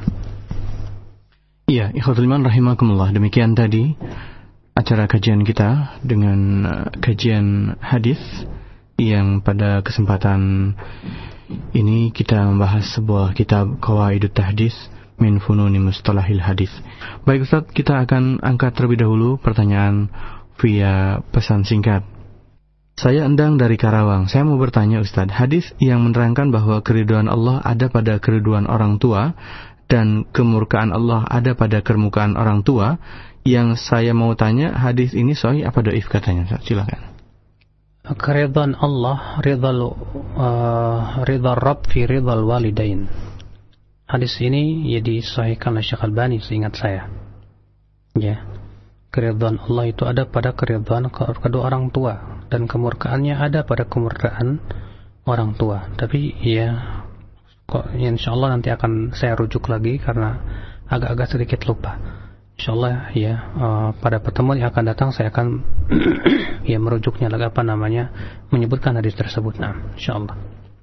Iya, ikhwatul iman rahimakumullah. Demikian tadi acara kajian kita dengan uh, kajian hadis yang pada kesempatan ini kita membahas sebuah kitab Qawaidut Tahdits min Fununi Mustalahil Hadis. Baik Ustaz, kita akan angkat terlebih dahulu pertanyaan via pesan singkat. Saya Endang dari Karawang. Saya mau bertanya Ustaz, hadis yang menerangkan bahwa keridhaan Allah ada pada keridhaan orang tua dan kemurkaan Allah ada pada kemurkaan orang tua, yang saya mau tanya, hadis ini sahih apa dhaif katanya Ustaz? Silakan. Keridhaan Allah, ridhal uh, ridhal Rabb fi ridhal walidain. Hadis ini ya disahihkan oleh Syekh Albani seingat saya. Ya. Keridhaan Allah itu ada pada keridhaan kedua orang tua, dan kemurkaannya ada pada kemurkaan orang tua. Tapi ya, kok insyaallah nanti akan saya rujuk lagi karena agak-agak sedikit lupa. Insyaallah ya, uh, pada pertemuan yang akan datang saya akan ya merujuknya lagi, apa namanya, menyebutkan hadis tersebut. Nah, insyaallah.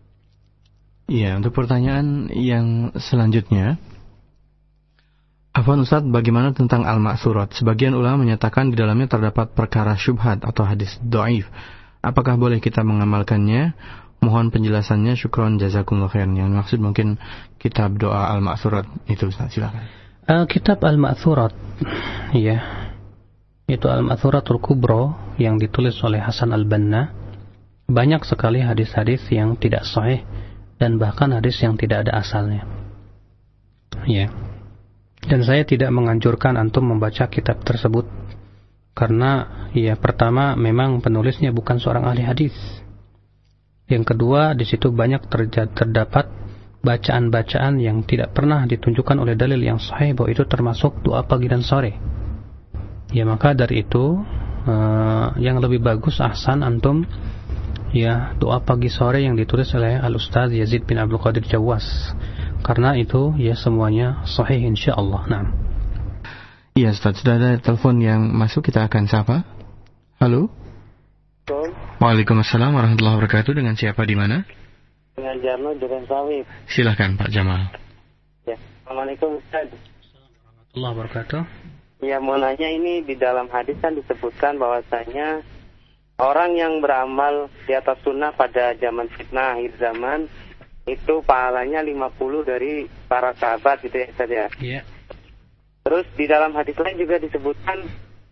Iya, untuk pertanyaan yang selanjutnya, Afwan Ustaz, bagaimana tentang al-ma'tsurat? Sebagian ulama menyatakan di dalamnya terdapat perkara syubhat atau hadis dhaif. Apakah boleh kita mengamalkannya? Mohon penjelasannya, syukron jazakumullah khairan. Yang maksud mungkin kitab doa al-ma'tsurat itu Ustaz, silakan. Uh, kitab al-ma'tsurat, ya, itu al-ma'tsuratul kubra yang ditulis oleh Hasan al-Banna. Banyak sekali hadis-hadis yang tidak sahih dan bahkan hadis yang tidak ada asalnya. Ya. Dan saya tidak menganjurkan antum membaca kitab tersebut karena ya, pertama memang penulisnya bukan seorang ahli hadis. Yang kedua, di situ banyak terjadi, terdapat bacaan-bacaan yang tidak pernah ditunjukkan oleh dalil yang sahih bahwa itu termasuk doa pagi dan sore. Ya, maka dari itu uh, yang lebih bagus ahsan antum ya doa pagi sore yang ditulis oleh Al-Ustaz Yazid bin Abdul Qadir Jawas. Karena itu ya semuanya sahih insyaallah. Nah. Iya Ustaz, sudah ada telepon yang masuk, kita akan sapa. Halo. Halo. Waalaikumsalam warahmatullahi wabarakatuh. Dengan siapa di mana? Dengan Jamal Duren Sawit. Silakan Pak Jamal. Ya. Assalamualaikum Ustaz. Warahmatullahi wabarakatuh. Ya, mau nanya, ini di dalam hadis kan disebutkan bahwasanya orang yang beramal di atas sunnah pada zaman fitnah akhir zaman itu pahalanya lima puluh dari para sahabat gitu ya Ustaz ya. Iya. Terus di dalam hadis lain juga disebutkan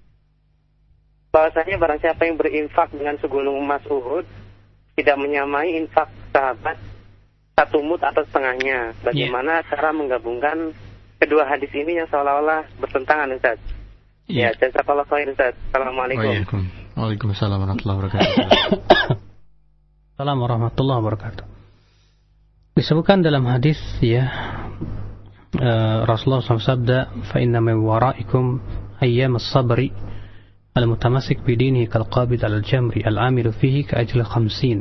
bahwasanya barang siapa yang berinfak dengan segunung emas Uhud tidak menyamai infak sahabat satu mud atau setengahnya. Bagaimana yeah. cara menggabungkan kedua hadis ini yang seolah-olah bertentangan Ustaz? Yeah. Ya, jazakallahu khair Ustaz. Assalamualaikum. Waalaikumsalam warahmatullahi wabarakatuh. Assalamualaikum warahmatullahi wabarakatuh. Disebutkan dalam hadis ya, uh, Rasulullah shallallahu alaihi wasallam sabda, fa inna min waraikum ayyam as-sabri al-mutamassik bidinihi kal-qabid al-jamri al-amilu fihi ka ajli khamsin.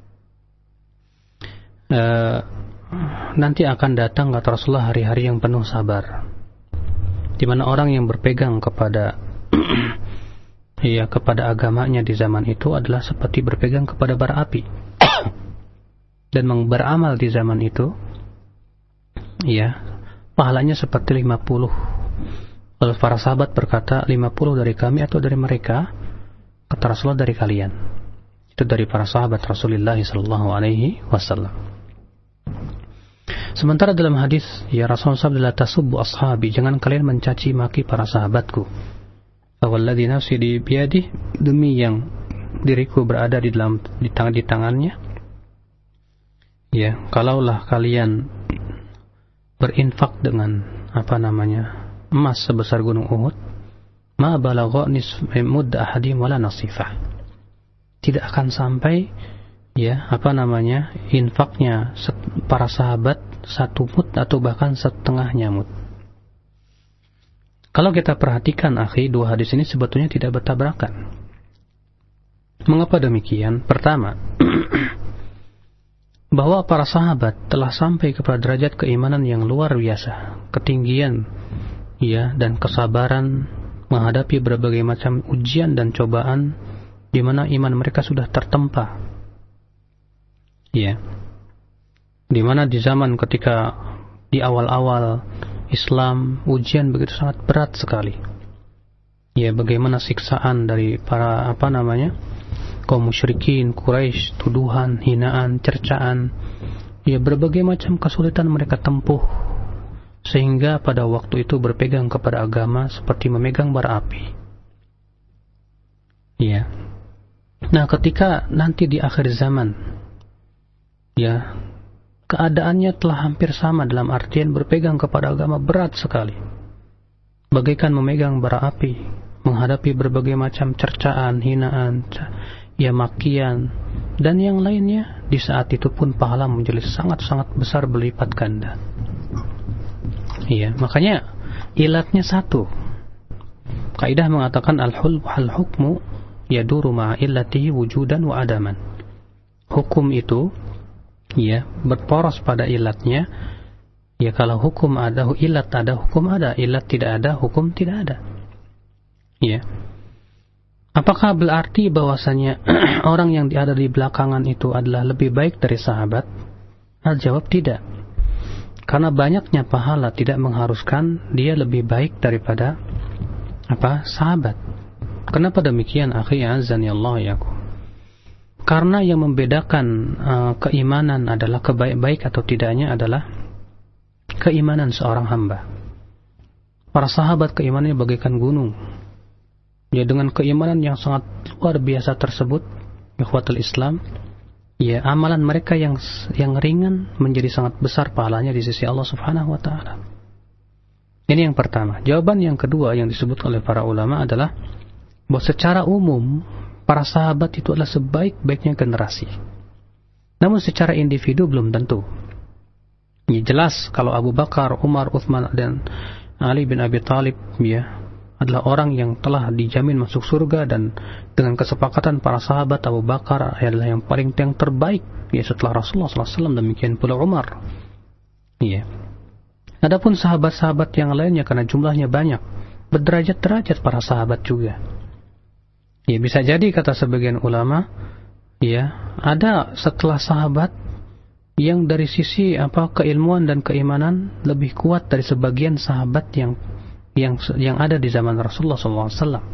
Uh, nanti akan datang kata Rasulullah hari-hari yang penuh sabar, di mana orang yang berpegang kepada ya kepada agamanya di zaman itu adalah seperti berpegang kepada bara api. Dan beramal di zaman itu ya pahalanya seperti lima puluh. Lalu para sahabat berkata, lima puluh dari kami atau dari mereka? Kata Rasulullah, dari kalian. Itu dari para sahabat Rasulullah sallallahu alaihi wasallam. Sementara dalam hadis ya Rasulullah sallallahu alaihi wasallam, tasubbu ashabi, jangan kalian mencaci maki para sahabatku. Fawalladzi nafsi di biyadihi, demi yang diriku berada di dalam di tangan di tangannya. Ya, kalaulah kalian berinfak dengan apa namanya emas sebesar gunung Uhud, ma balagha nisfa mud ahadim wala nasifah, tidak akan sampai ya apa namanya infaknya para sahabat satu mud atau bahkan setengahnya mud. Kalau kita perhatikan akhi, dua hadis ini sebetulnya tidak bertabrakan. Mengapa demikian? Pertama, bahwa para sahabat telah sampai kepada derajat keimanan yang luar biasa, ketinggian ya dan kesabaran menghadapi berbagai macam ujian dan cobaan, di mana iman mereka sudah tertempa Ya. Di mana di zaman ketika di awal-awal Islam, ujian begitu sangat berat sekali. Ya, bagaimana siksaan dari para apa namanya kaum musyrikin, Quraisy, tuduhan, hinaan, cercaan, ya berbagai macam kesulitan mereka tempuh, sehingga pada waktu itu berpegang kepada agama seperti memegang bara api. Ya. Nah, ketika nanti di akhir zaman, ya, keadaannya telah hampir sama dalam artian berpegang kepada agama berat sekali. Bagaikan memegang bara api, menghadapi berbagai macam cercaan, hinaan, ya makian, dan yang lainnya. Di saat itu pun pahala menjadi sangat-sangat besar berlipat ganda. Iya, makanya ilatnya satu. Kaidah mengatakan al-hul al-hukmu yaduru ma'a illatihi wujudan wa adaman. Hukum itu ya berporos pada ilatnya. Ya, kalau hukum ada, ilat ada, hukum ada. Ilat tidak ada, hukum tidak ada. Ya. Apakah berarti bahwasanya orang yang ada di belakangan itu adalah lebih baik dari sahabat? Al-jawab tidak. Karena banyaknya pahala tidak mengharuskan dia lebih baik daripada apa? Sahabat. Kenapa demikian, akhi azani Allah yakum? Karena yang membedakan uh, keimanan adalah kebaik-baik atau tidaknya adalah keimanan seorang hamba. Para sahabat keimanannya bagaikan gunung. Ya, dengan keimanan yang sangat luar biasa tersebut, ikhwatul Islam, ya amalan mereka yang yang ringan menjadi sangat besar pahalanya di sisi Allah Subhanahu wa taala. Ini yang pertama. Jawaban yang kedua yang disebut oleh para ulama adalah bahwa secara umum para sahabat itu adalah sebaik-baiknya generasi. Namun secara individu belum tentu. Ya, jelas kalau Abu Bakar, Umar, Uthman dan Ali bin Abi Thalib ya adalah orang yang telah dijamin masuk surga, dan dengan kesepakatan para sahabat Abu Bakar adalah yang paling yang terbaik ya setelah Rasulullah sallallahu alaihi wasallam, demikian pula Umar. Iya. Adapun sahabat-sahabat yang lainnya karena jumlahnya banyak, berderajat-derajat para sahabat juga. Ya, bisa jadi kata sebagian ulama, ya, ada setelah sahabat yang dari sisi apa keilmuan dan keimanan lebih kuat dari sebagian sahabat yang yang yang ada di zaman Rasulullah sallallahu alaihi wasallam.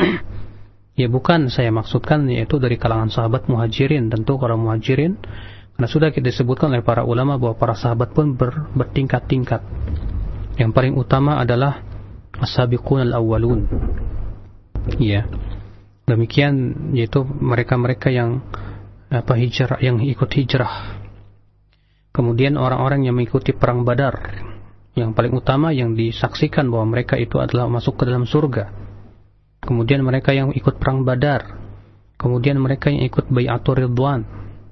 Ya, bukan saya maksudkan yaitu dari kalangan sahabat muhajirin. Tentu kalau muhajirin, karena sudah kita disebutkan oleh para ulama bahwa para sahabat pun ber, bertingkat-tingkat. Yang paling utama adalah as-sabiqun al-awwalun. Ya. Demikian yaitu mereka-mereka yang apa hijrah, yang ikut hijrah. Kemudian orang-orang yang mengikuti perang Badar. Yang paling utama yang disaksikan bahwa mereka itu adalah masuk ke dalam surga. Kemudian mereka yang ikut perang Badar. Kemudian mereka yang ikut Bai'atur Ridwan.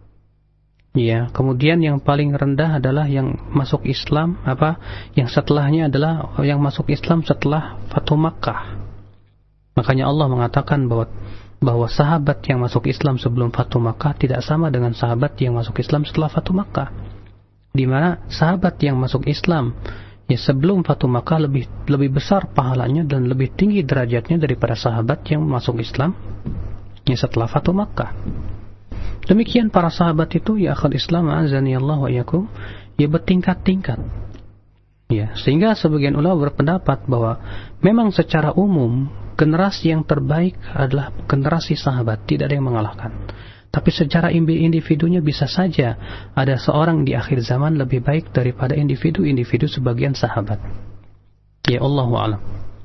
Ya, kemudian yang paling rendah adalah yang masuk Islam apa? Yang setelahnya adalah yang masuk Islam setelah Fatu Makkah. Makanya Allah mengatakan bahwa bahwa sahabat yang masuk Islam sebelum Fatu Makkah tidak sama dengan sahabat yang masuk Islam setelah Fatu Makkah. Di mana sahabat yang masuk Islam ya sebelum Fatu Makkah lebih lebih besar pahalanya dan lebih tinggi derajatnya daripada sahabat yang masuk Islam ya setelah Fatu Makkah. Demikian para sahabat itu ya akhul Islam azani Allah wa iyyakum ya bertingkat-tingkat. Ya, sehingga sebagian ulama berpendapat bahwa memang secara umum generasi yang terbaik adalah generasi sahabat, tidak ada yang mengalahkan. Tapi secara individunya bisa saja ada seorang di akhir zaman lebih baik daripada individu-individu sebagian sahabat. Ya, Allahu a'lam.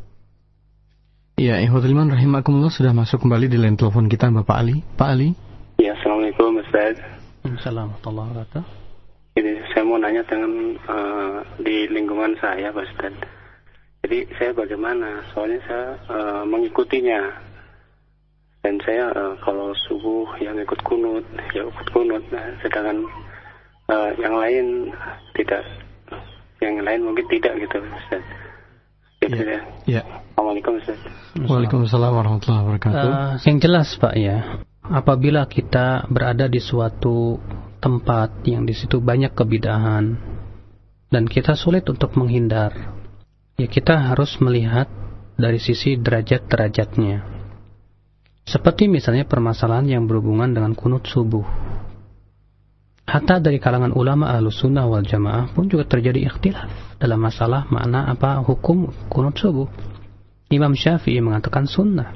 Ya, ikhwatul iman rahimakumullah, sudah masuk kembali di line telepon kita Bapak Ali. Pak Ali. Ya, Assalamualaikum Ustaz. Assalamualaikum warahmatullahi wabarakatuh. Jadi saya mau nanya dengan uh, di lingkungan saya Pak Ustaz. Jadi saya bagaimana? Soalnya saya uh, mengikutinya. Dan saya uh, kalau subuh yang ikut kunut, ya ikut kunut. Nah, sedangkan uh, yang lain tidak, yang lain mungkin tidak gitu Ustaz. Gitu ya. Ya. Assalamualaikum Ustaz. Waalaikumsalam warahmatullahi wabarakatuh. Uh, yang jelas Pak ya, apabila kita berada di suatu tempat yang di situ banyak kebidahan dan kita sulit untuk menghindar, ya kita harus melihat dari sisi derajat-derajatnya. Seperti misalnya permasalahan yang berhubungan dengan kunut subuh. hatta dari kalangan ulama Ahlus Sunnah wal Jamaah pun juga terjadi ikhtilaf dalam masalah makna apa hukum kunut subuh. Imam Syafi'i mengatakan sunnah,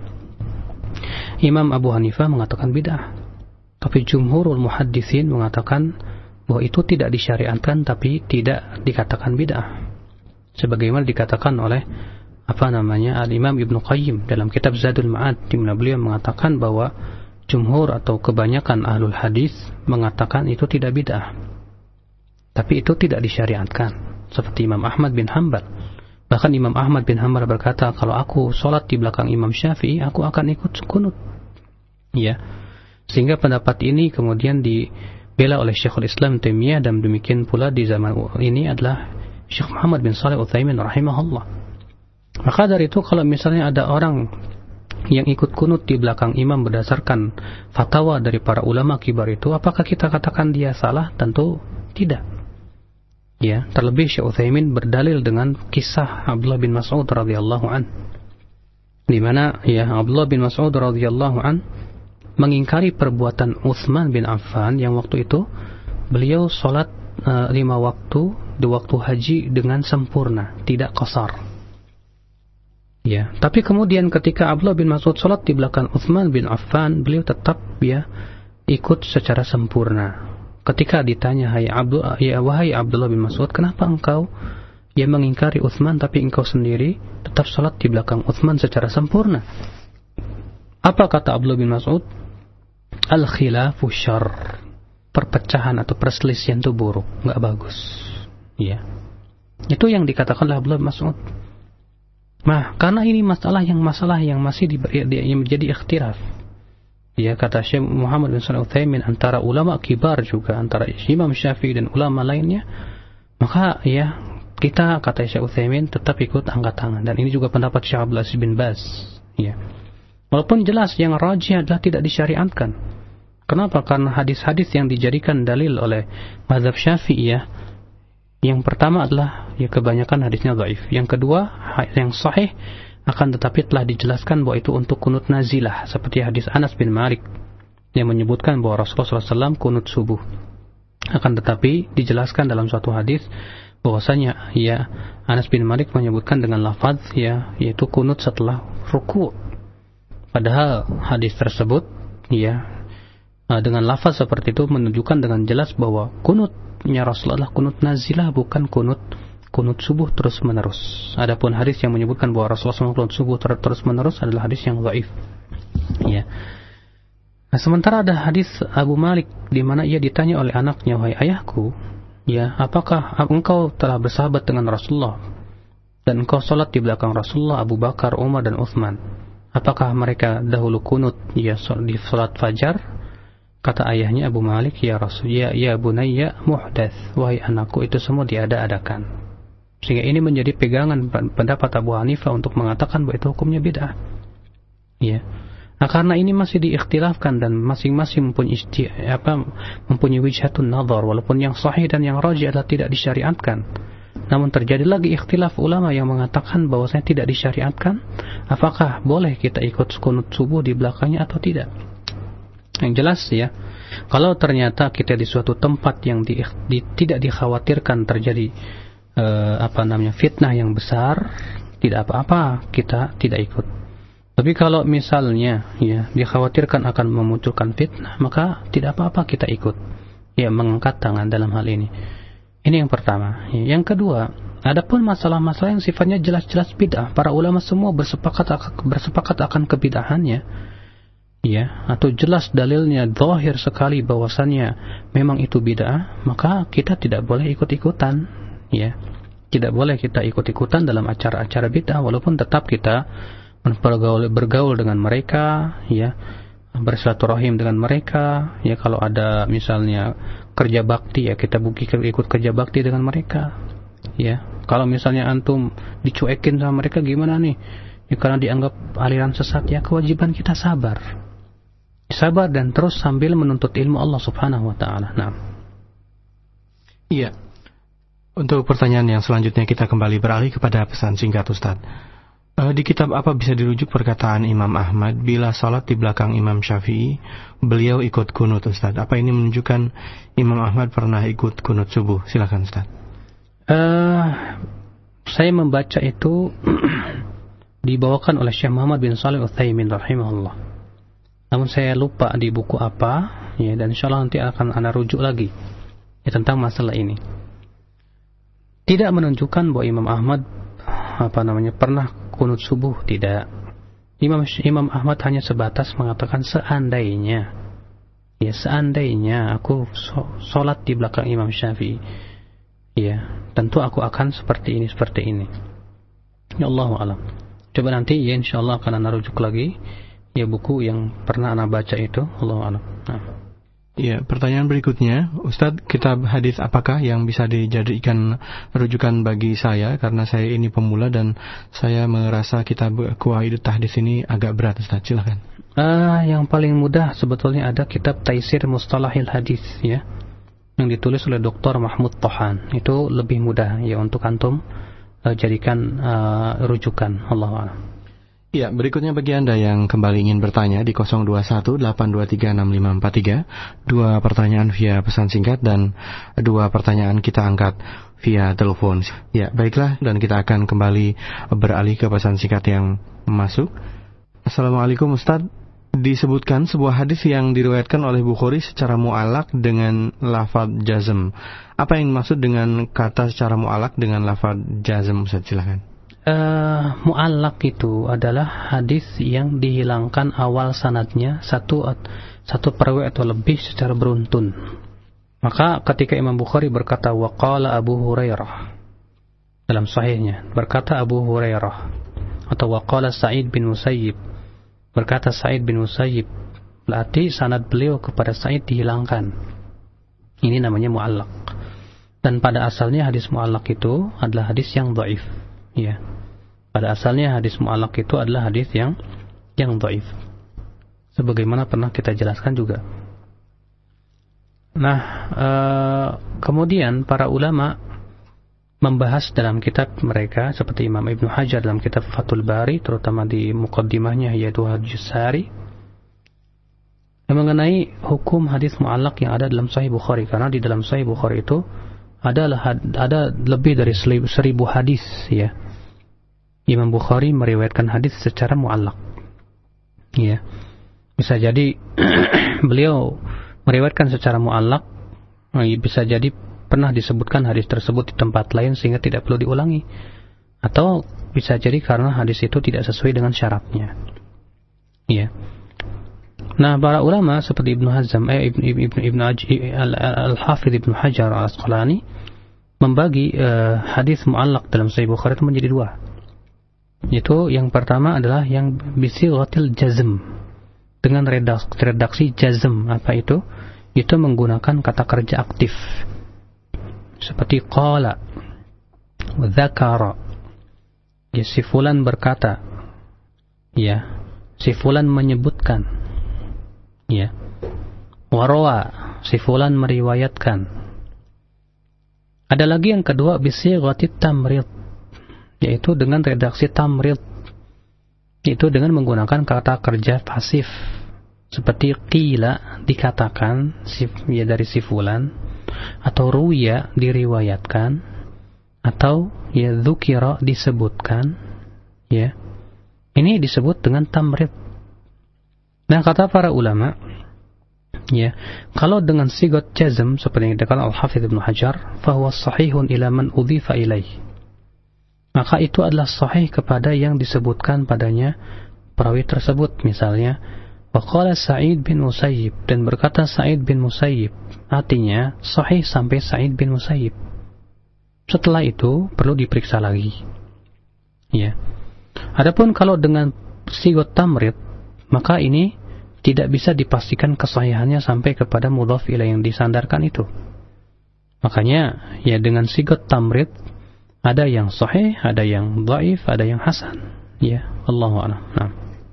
Imam Abu Hanifah mengatakan bid'ah, tapi jumhurul muhadditsin mengatakan bahwa itu tidak disyariatkan tapi tidak dikatakan bid'ah, sebagaimana dikatakan oleh apa namanya Al-Imam Ibnu Qayyim dalam kitab Zadul Ma'ad, di mana beliau mengatakan bahwa jumhur atau kebanyakan ahlul hadis mengatakan itu tidak bid'ah, tapi itu tidak disyariatkan, seperti Imam Ahmad bin Hanbal. Bahkan Imam Ahmad bin Hanbal berkata, kalau aku sholat di belakang Imam Syafi'i, aku akan ikut kunut. Ya, sehingga pendapat ini kemudian dibela oleh Syekhul Islam Taimiyah, dan demikian pula di zaman ini adalah Syekh Muhammad bin Shalih Utsaimin rahimahullah. Maka dari itu, kalau misalnya ada orang yang ikut kunut di belakang imam berdasarkan fatwa dari para ulama kibar itu, apakah kita katakan dia salah? Tentu tidak. Ya, terlebih Syekh Utsaimin berdalil dengan kisah Abdullah bin Mas'ud radhiyallahu an, di mana ya Abdullah bin Mas'ud radhiyallahu an mengingkari perbuatan Utsman bin Affan yang waktu itu beliau sholat uh, lima waktu di waktu haji dengan sempurna, tidak qasar. Ya, tapi kemudian ketika Abdullah bin Mas'ud sholat di belakang Utsman bin Affan, beliau tetap ya ikut secara sempurna. Ketika ditanya, hai Abdullah, ya wahai Abdullah bin Mas'ud, kenapa engkau ya mengingkari Utsman tapi engkau sendiri tetap sholat di belakang Utsman secara sempurna? Apa kata Abdullah bin Mas'ud? Al-khilafu syarr. Perpecahan atau perselisihan itu buruk, enggak bagus. Ya. Itu yang dikatakan oleh Abdullah bin Mas'ud. Nah, karena ini masalah yang masalah yang masih di, di, yang menjadi ikhtilaf. Ya, kata Syekh Muhammad bin Shalih Utsaimin, antara ulama kibar juga, antara Imam Syafi'i dan ulama lainnya, maka ya kita, kata Syekh Utsaimin, tetap ikut angkat tangan. Dan ini juga pendapat Syekh Abdul Aziz bin Baz. Ya. Walaupun jelas yang rajih adalah tidak disyariatkan. Kenapa? Karena hadis-hadis yang dijadikan dalil oleh mazhab Syafi'iyah, yang pertama adalah ya kebanyakan hadisnya dhaif. Yang kedua, yang sahih akan tetapi telah dijelaskan bahwa itu untuk kunut nazilah, seperti hadis Anas bin Malik yang menyebutkan bahwa Rasulullah shallallahu alaihi wasallam kunut subuh. Akan tetapi dijelaskan dalam suatu hadis bahwasanya ya Anas bin Malik menyebutkan dengan lafaz ya yaitu kunut setelah ruku'. Padahal hadis tersebut ya dengan lafaz seperti itu menunjukkan dengan jelas bahwa kunutnya Rasulullah kunut nazilah, bukan kunut kunut subuh terus menerus. Adapun hadis yang menyebutkan bahwa Rasulullah shallallahu alaihi wasallam kunut subuh terus menerus adalah hadis yang dhaif. Ya. Nah, sementara ada hadis Abu Malik di mana ia ditanya oleh anaknya, wahai ayahku, ya apakah engkau telah bersahabat dengan Rasulullah dan engkau sholat di belakang Rasulullah, Abu Bakar, Umar dan Utsman? Apakah mereka dahulu kunut ya di sholat fajar? Kata ayahnya Abu Malik, ya Rasul, ya, ya bunayya muhdats, wahai anakku, itu semua diada-adakan. Sehingga ini menjadi pegangan pendapat Abu Hanifah untuk mengatakan bahwa itu hukumnya bid'ah. Ya. Nah, karena ini masih diikhtilafkan dan masing-masing mempunyai isti, apa mempunyai wijhatun nazar, walaupun yang sahih dan yang rajih adalah tidak disyariatkan. Namun terjadi lagi ikhtilaf ulama yang mengatakan bahwasanya tidak disyariatkan, apakah boleh kita ikut kunut subuh di belakangnya atau tidak? Yang jelas ya, kalau ternyata kita di suatu tempat yang di, di, tidak dikhawatirkan terjadi eh, apa namanya fitnah yang besar, tidak apa-apa kita tidak ikut. Tapi kalau misalnya ya dikhawatirkan akan memunculkan fitnah, maka tidak apa-apa kita ikut. Ya, mengangkat tangan dalam hal ini. Ini yang pertama. Ya, yang kedua, adapun masalah-masalah yang sifatnya jelas-jelas bid'ah, para ulama semua bersepakat bersepakat akan kebidahannya. Ya, atau jelas dalilnya zahir sekali bahwasannya memang itu bid'ah, maka kita tidak boleh ikut-ikutan. Ya, tidak boleh kita ikut-ikutan dalam acara-acara bid'ah, walaupun tetap kita bergaul, bergaul dengan mereka, ya, bersilaturahim dengan mereka. Ya, kalau ada misalnya kerja bakti, ya kita buki ikut kerja bakti dengan mereka. Ya, kalau misalnya antum dicuekin sama mereka gimana nih? Ya, karena dianggap aliran sesat, ya kewajiban kita sabar. Sabar dan terus sambil menuntut ilmu Allah Subhanahu wa taala. Nah. Iya. Untuk pertanyaan yang selanjutnya kita kembali beralih kepada pesan singkat Ustaz. Uh, di kitab apa bisa dirujuk perkataan Imam Ahmad bila salat di belakang Imam Syafi'i, beliau ikut kunut, Ustaz? Apa ini menunjukkan Imam Ahmad pernah ikut kunut subuh? Silakan, Ustaz. Uh, saya membaca itu dibawakan oleh Syekh Muhammad bin Shalih Al-Utsaimin rahimahullah. Namun saya lupa di buku apa, ya, dan insyaallah nanti akan ana rujuk lagi ya tentang masalah ini. Tidak menunjukkan bahwa Imam Ahmad apa namanya pernah kunut subuh, tidak. Imam Imam Ahmad hanya sebatas mengatakan seandainya, ya seandainya aku sholat di belakang Imam Syafi'i, ya tentu aku akan seperti ini seperti ini. Ya Allahu a'lam. Coba nanti ya insyaallah akan ana rujuk lagi ya buku yang pernah ana baca itu. Allahu a'lam. Nah. Ya, pertanyaan berikutnya, Ustadz, kitab hadis apakah yang bisa dijadikan rujukan bagi saya karena saya ini pemula dan saya merasa kitab Qawaidut Tahdits ini agak berat, Ustadz. Silakan. Uh, yang paling mudah sebetulnya ada kitab Taisir Mustalahil Hadis, ya, yang ditulis oleh Doktor Mahmud Tohan. Itu lebih mudah ya untuk antum uh, jadikan uh, rujukan. Allahu a'lam. Ya, berikutnya bagi Anda yang kembali ingin bertanya di nol dua satu delapan dua tiga enam lima empat tiga, dua pertanyaan via pesan singkat dan dua pertanyaan kita angkat via telepon. Ya, baiklah, dan kita akan kembali beralih ke pesan singkat yang masuk. Assalamualaikum Ustadz, disebutkan sebuah hadis yang diriwayatkan oleh Bukhari secara mu'allaq dengan lafaz jazm. Apa yang dimaksud dengan kata secara mu'allaq dengan lafaz jazm, Ustadz? Silakan. Uh, mu'allaq itu adalah hadis yang dihilangkan awal sanadnya satu satu perawi atau lebih secara beruntun. Maka ketika Imam Bukhari berkata waqala Abu Hurairah dalam sahihnya, berkata Abu Hurairah, atau waqala Sa'id bin Musayyib, berkata Sa'id bin Musayyib, berarti sanad beliau kepada Sa'id dihilangkan. Ini namanya mu'allaq. Dan pada asalnya hadis mu'allaq itu adalah hadis yang dhaif. Ya. Pada asalnya hadis mu'allaq itu adalah hadis yang yang dhaif. Sebagaimana pernah kita jelaskan juga. Nah, ee, kemudian para ulama membahas dalam kitab mereka seperti Imam Ibnu Hajar dalam kitab Fathul Bari, terutama di muqaddimahnya yaitu Hadis Sari, mengenai hukum hadis mu'allaq yang ada dalam Sahih Bukhari, karena di dalam Sahih Bukhari itu adalah ada lebih dari seribu hadis, ya. Imam Bukhari meriwayatkan hadis secara mu'allaq. Ya. Bisa jadi beliau meriwayatkan secara mu'allaq, bisa jadi pernah disebutkan hadis tersebut di tempat lain sehingga tidak perlu diulangi. Atau bisa jadi karena hadis itu tidak sesuai dengan syaratnya. Ya. Nah, para ulama seperti Ibnu Hazm, eh, Ibnu Ibnu Ibnu Al-Hafidz Ibnu Hajar Al-Asqalani membagi uh, hadis mu'allaq dalam Sahih Bukhari itu menjadi dua. Itu yang pertama adalah yang bisighatil jazm, dengan redaksi, redaksi jazm. Apa itu? Itu menggunakan kata kerja aktif seperti qala wa dzakara, ya, si fulan berkata, ya, si fulan menyebutkan, ya, warawa, si fulan meriwayatkan. Ada lagi yang kedua bisighatit tamrid, yaitu dengan redaksi tamrid, itu dengan menggunakan kata kerja pasif seperti qila, dikatakan, ya, dari si fulan, atau ruya, diriwayatkan, atau ya dzukira, disebutkan, ya. Ini disebut dengan tamrid. Nah, kata para ulama, ya, kalau dengan sigat jazm seperti yang dikatakan Al-Hafidz Ibnu Hajar, fahuwa sahihun ila man udhifa ilaih, maka itu adalah sahih kepada yang disebutkan padanya perawi tersebut. Misalnya waqala Sa'id bin Musayyib, dan berkata Sa'id bin Musayyib, artinya sahih sampai Sa'id bin Musayyib. Setelah itu perlu diperiksa lagi, ya. Adapun kalau dengan sigat tamrid, maka ini tidak bisa dipastikan kesahihannya sampai kepada mudhaf ilaih yang disandarkan itu. Makanya ya dengan sigat tamrid ada yang sahih, ada yang dhaif, ada yang hasan. Ya, Allahu a'lam. Nah.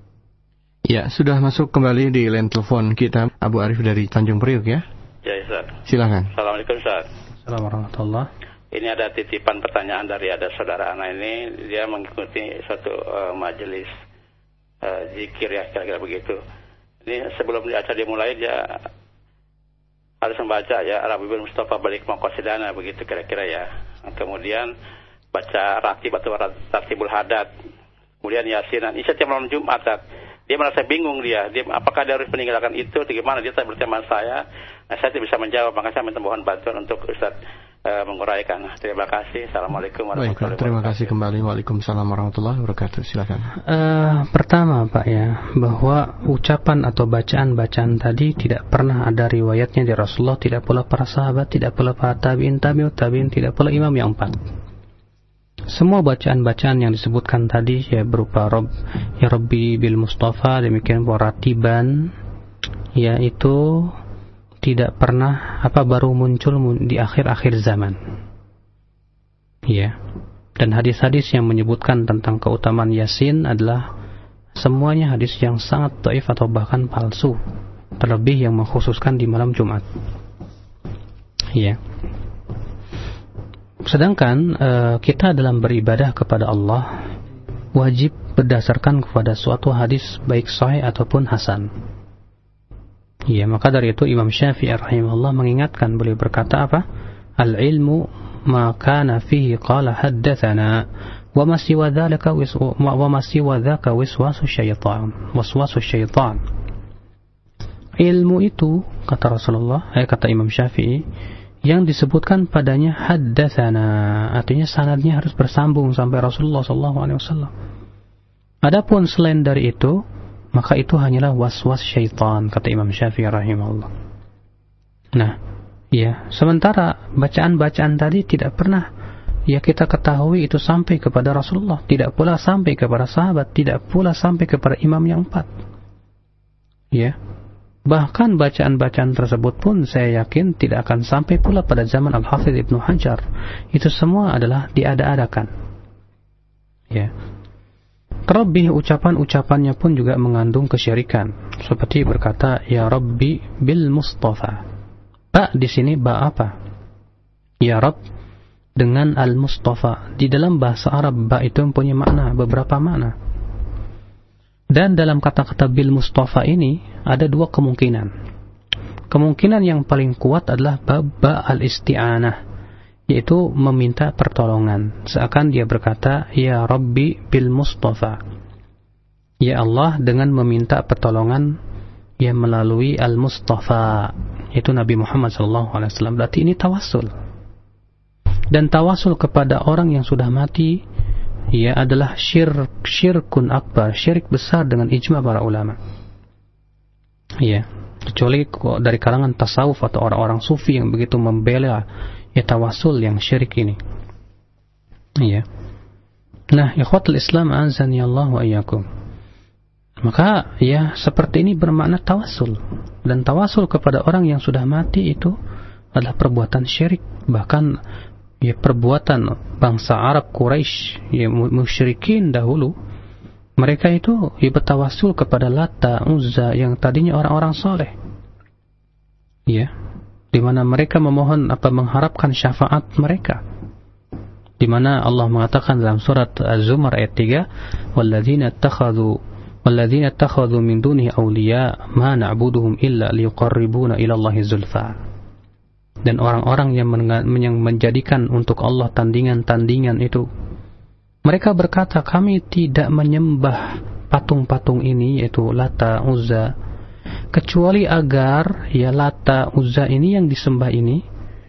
Ya, sudah masuk kembali di line telepon kita Abu Arif dari Tanjung Priok, ya. Ya, Ustaz. Silakan. Assalamualaikum, Ustaz. Assalamualaikum warahmatullahi. ini ada titipan pertanyaan dari ada saudara anak ini, dia mengikuti suatu uh, majelis uh, zikir ya, kira-kira begitu. Ini sebelum acara dimulai dia harus membaca ya Rabbil Mustafa balik maqasidana begitu kira-kira ya. Kemudian baca ratib atau ratibul hadat. Kemudian yasinan. Isya tiap malam Jumat. Dia merasa bingung dia. Dia apakah dia harus meninggalkan itu? Bagaimana dia tak berteman saya? Nah, saya tidak bisa menjawab. Maka saya minta mohon bantuan untuk Ustaz uh, menguraikan. Terima kasih. Assalamualaikum warahmatullahi wabarakatuh. Baik, terima kasih kembali. Waalaikumsalam warahmatullahi wabarakatuh. Silakan. Uh, pertama Pak ya, bahwa ucapan atau bacaan-bacaan tadi tidak pernah ada riwayatnya dari Rasulullah, tidak pula para sahabat, tidak pula para tabi'in, tabi'ut tabi'in, tidak pula imam yang empat. Semua bacaan-bacaan yang disebutkan tadi ya berupa Rob, ya Rabbi bil Mustafa, demikian pula ratiban, ya itu tidak pernah apa baru muncul di akhir-akhir zaman. Ya. Dan hadis-hadis yang menyebutkan tentang keutamaan Yasin adalah semuanya hadis yang sangat dhaif atau bahkan palsu, terlebih yang mengkhususkan di malam Jumat. Ya. Sedangkan uh, kita dalam beribadah kepada Allah wajib berdasarkan kepada suatu hadis baik sahih ataupun hasan. Ya, maka dari itu Imam Syafi'i rahimahullah mengingatkan, beliau berkata apa? Al-ilmu ma kana fihi qala haddatsana wa ma siwa dzalika wa ma siwa dzaka waswasu syaitan. Waswasu syaitan. Ilmu itu kata Rasulullah, eh, kata Imam Syafi'i, yang disebutkan padanya haddatsana, artinya sanadnya harus bersambung sampai Rasulullah sallallahu alaihi wasallam. Adapun selain dari itu, maka itu hanyalah waswas syaitan, kata Imam Syafi'i rahimahullah. Nah, ya, sementara bacaan-bacaan tadi tidak pernah ya kita ketahui itu sampai kepada Rasulullah, tidak pula sampai kepada sahabat, tidak pula sampai kepada imam yang empat. Ya. Bahkan bacaan-bacaan tersebut pun saya yakin tidak akan sampai pula pada zaman Al-Hafidz Ibnu Hajar. Itu semua adalah diada-adakan. Ya. Terlebih ucapan-ucapannya pun juga mengandung kesyirikan. Seperti berkata, Ya Rabbi bil Mustafa. Ba di sini ba apa? Ya Rabb dengan Al-Mustafa. Di dalam bahasa Arab ba itu mempunyai makna, beberapa makna. Dan dalam kata-kata bil Mustafa ini ada dua kemungkinan. Kemungkinan yang paling kuat adalah ba al-isti'anah, yaitu meminta pertolongan. Seakan dia berkata, Ya Rabbi bil Mustafa. Ya Allah dengan meminta pertolongan ya melalui Al-Mustafa, yaitu Nabi Muhammad sallallahu alaihi wasallam. Berarti ini tawassul. Dan tawassul kepada orang yang sudah mati ya adalah syirk, syirkun akbar, syirik besar dengan ijma para ulama. Ya, kecuali dari kalangan tasawuf atau orang-orang sufi yang begitu membela ya tawassul yang syirik ini. Ya. Nah, ikhwatul Islam azani Allah wa iyyakum. Maka ya seperti ini bermakna tawassul, dan tawassul kepada orang yang sudah mati itu adalah perbuatan syirik, bahkan ya perbuatan bangsa Arab Quraisy, ya musyrikin dahulu, mereka itu ya bertawassul kepada Lata, Uzza yang tadinya orang-orang soleh, ya, di mana mereka memohon apa mengharapkan syafaat mereka, di mana Allah mengatakan dalam surat Az-Zumar ayat tiga, walladzina ittakhadhu walladzina ittakhadhu min dunihi awliya ma na'buduhum illa liqarribuna ila Allahi zulfa. Dan orang-orang yang menjadikan untuk Allah tandingan-tandingan itu, mereka berkata, kami tidak menyembah patung-patung ini, yaitu Lata, Uzza, kecuali agar ya Lata, Uzza ini yang disembah ini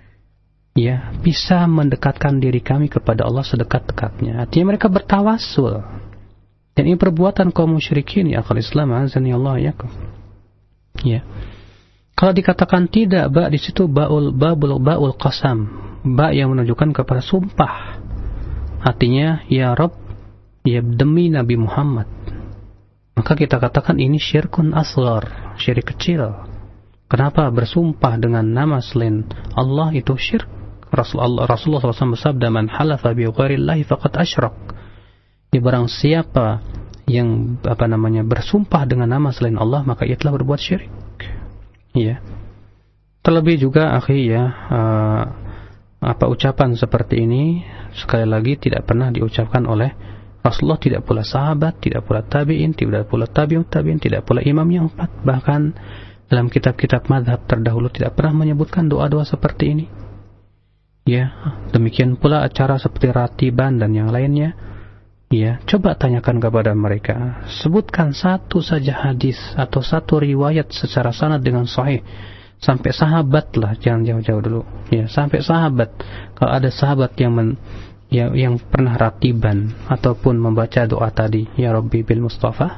ya bisa mendekatkan diri kami kepada Allah sedekat-dekatnya. Artinya mereka bertawassul. Dan ini perbuatan kaum musyrikin, ya akhul Islam azani Allah yakum. Ya. Kalau dikatakan tidak, ba di situ baul babul baul qasam, ba yang menunjukkan kepada sumpah. Artinya ya Rabb, ya demi Nabi Muhammad. Maka kita katakan ini syirkun asghar, syirik kecil. Kenapa bersumpah dengan nama selain Allah itu syirik? Rasulullah Rasulullah shallallahu alaihi wasallam bersabda, man halafa bi ghairillahi faqad asyrak. Ya barang siapa yang apa namanya bersumpah dengan nama selain Allah, maka ia telah berbuat syirik. Ya. Terlebih juga akhi ya uh, apa ucapan seperti ini sekali lagi tidak pernah diucapkan oleh Rasulullah, tidak pula sahabat, tidak pula tabi'in, tidak pula tabi'ut tabi'in, tidak pula imam yang empat. Bahkan dalam kitab-kitab mazhab terdahulu tidak pernah menyebutkan doa-doa seperti ini. Ya, demikian pula acara seperti ratiban dan yang lainnya. Ya, coba tanyakan kepada mereka, sebutkan satu saja hadis atau satu riwayat secara sanad dengan sahih. Sampai sahabat lah, jangan jauh-jauh dulu. Ya, sampai sahabat. Kalau ada sahabat yang men, ya, yang pernah ratiban ataupun membaca doa tadi, ya Rabbi bil Mustafa.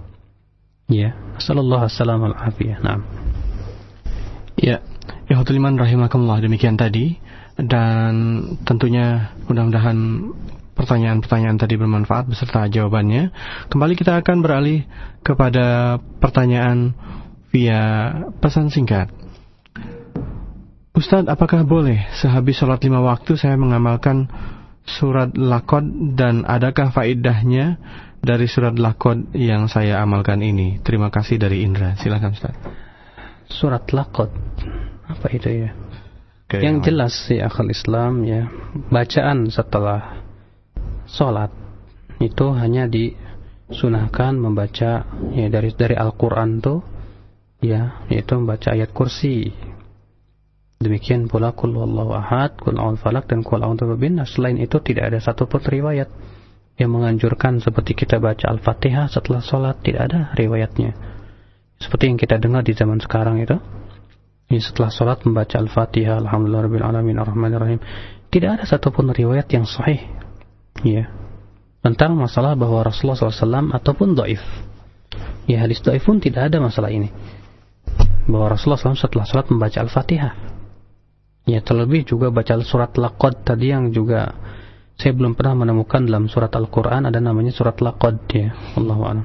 Ya, sallallahu alaihi wasallam. Naam. Ya, ya iman rahimakumullah, demikian tadi, dan tentunya mudah-mudahan pertanyaan-pertanyaan tadi bermanfaat beserta jawabannya. Kembali kita akan beralih kepada pertanyaan via pesan singkat. Ustadz, apakah boleh sehabis sholat lima waktu saya mengamalkan surat Laqad, dan adakah faedahnya dari surat Laqad yang saya amalkan ini? Terima kasih dari Indra. Silakan Ustadz. Surat Laqad, apa itu ya? Okay, yang jelas ya akhul Islam, ya, bacaan setelah sholat itu hanya disunahkan membaca ya dari dari Al-Quran tuh, ya, yaitu membaca ayat kursi. Demikian pula Qul huwallahu ahad, Qul a'udzu falaq, dan Qul a'udzu birabbin nas. Selain itu tidak ada satu pun riwayat yang menganjurkan seperti kita baca Al-Fatihah setelah sholat, tidak ada riwayatnya. Seperti yang kita dengar di zaman sekarang itu, ini setelah sholat membaca Al-Fatihah, Alhamdulillahirabbil alamin arrahmanirrahim. Tidak ada satu pun riwayat yang sahih, ya, tentang masalah bahwa Rasulullah shallallahu alaihi wasallam ataupun dhaif. Ya, hadis dhaif pun tidak ada masalah ini, bahwa Rasulullah shallallahu alaihi wasallam setelah sholat membaca Al-Fatihah. Ya, terlebih juga baca surat Laqad tadi yang juga saya belum pernah menemukan dalam surat Al-Quran ada namanya surat Laqad, ya. Allahu a'lam.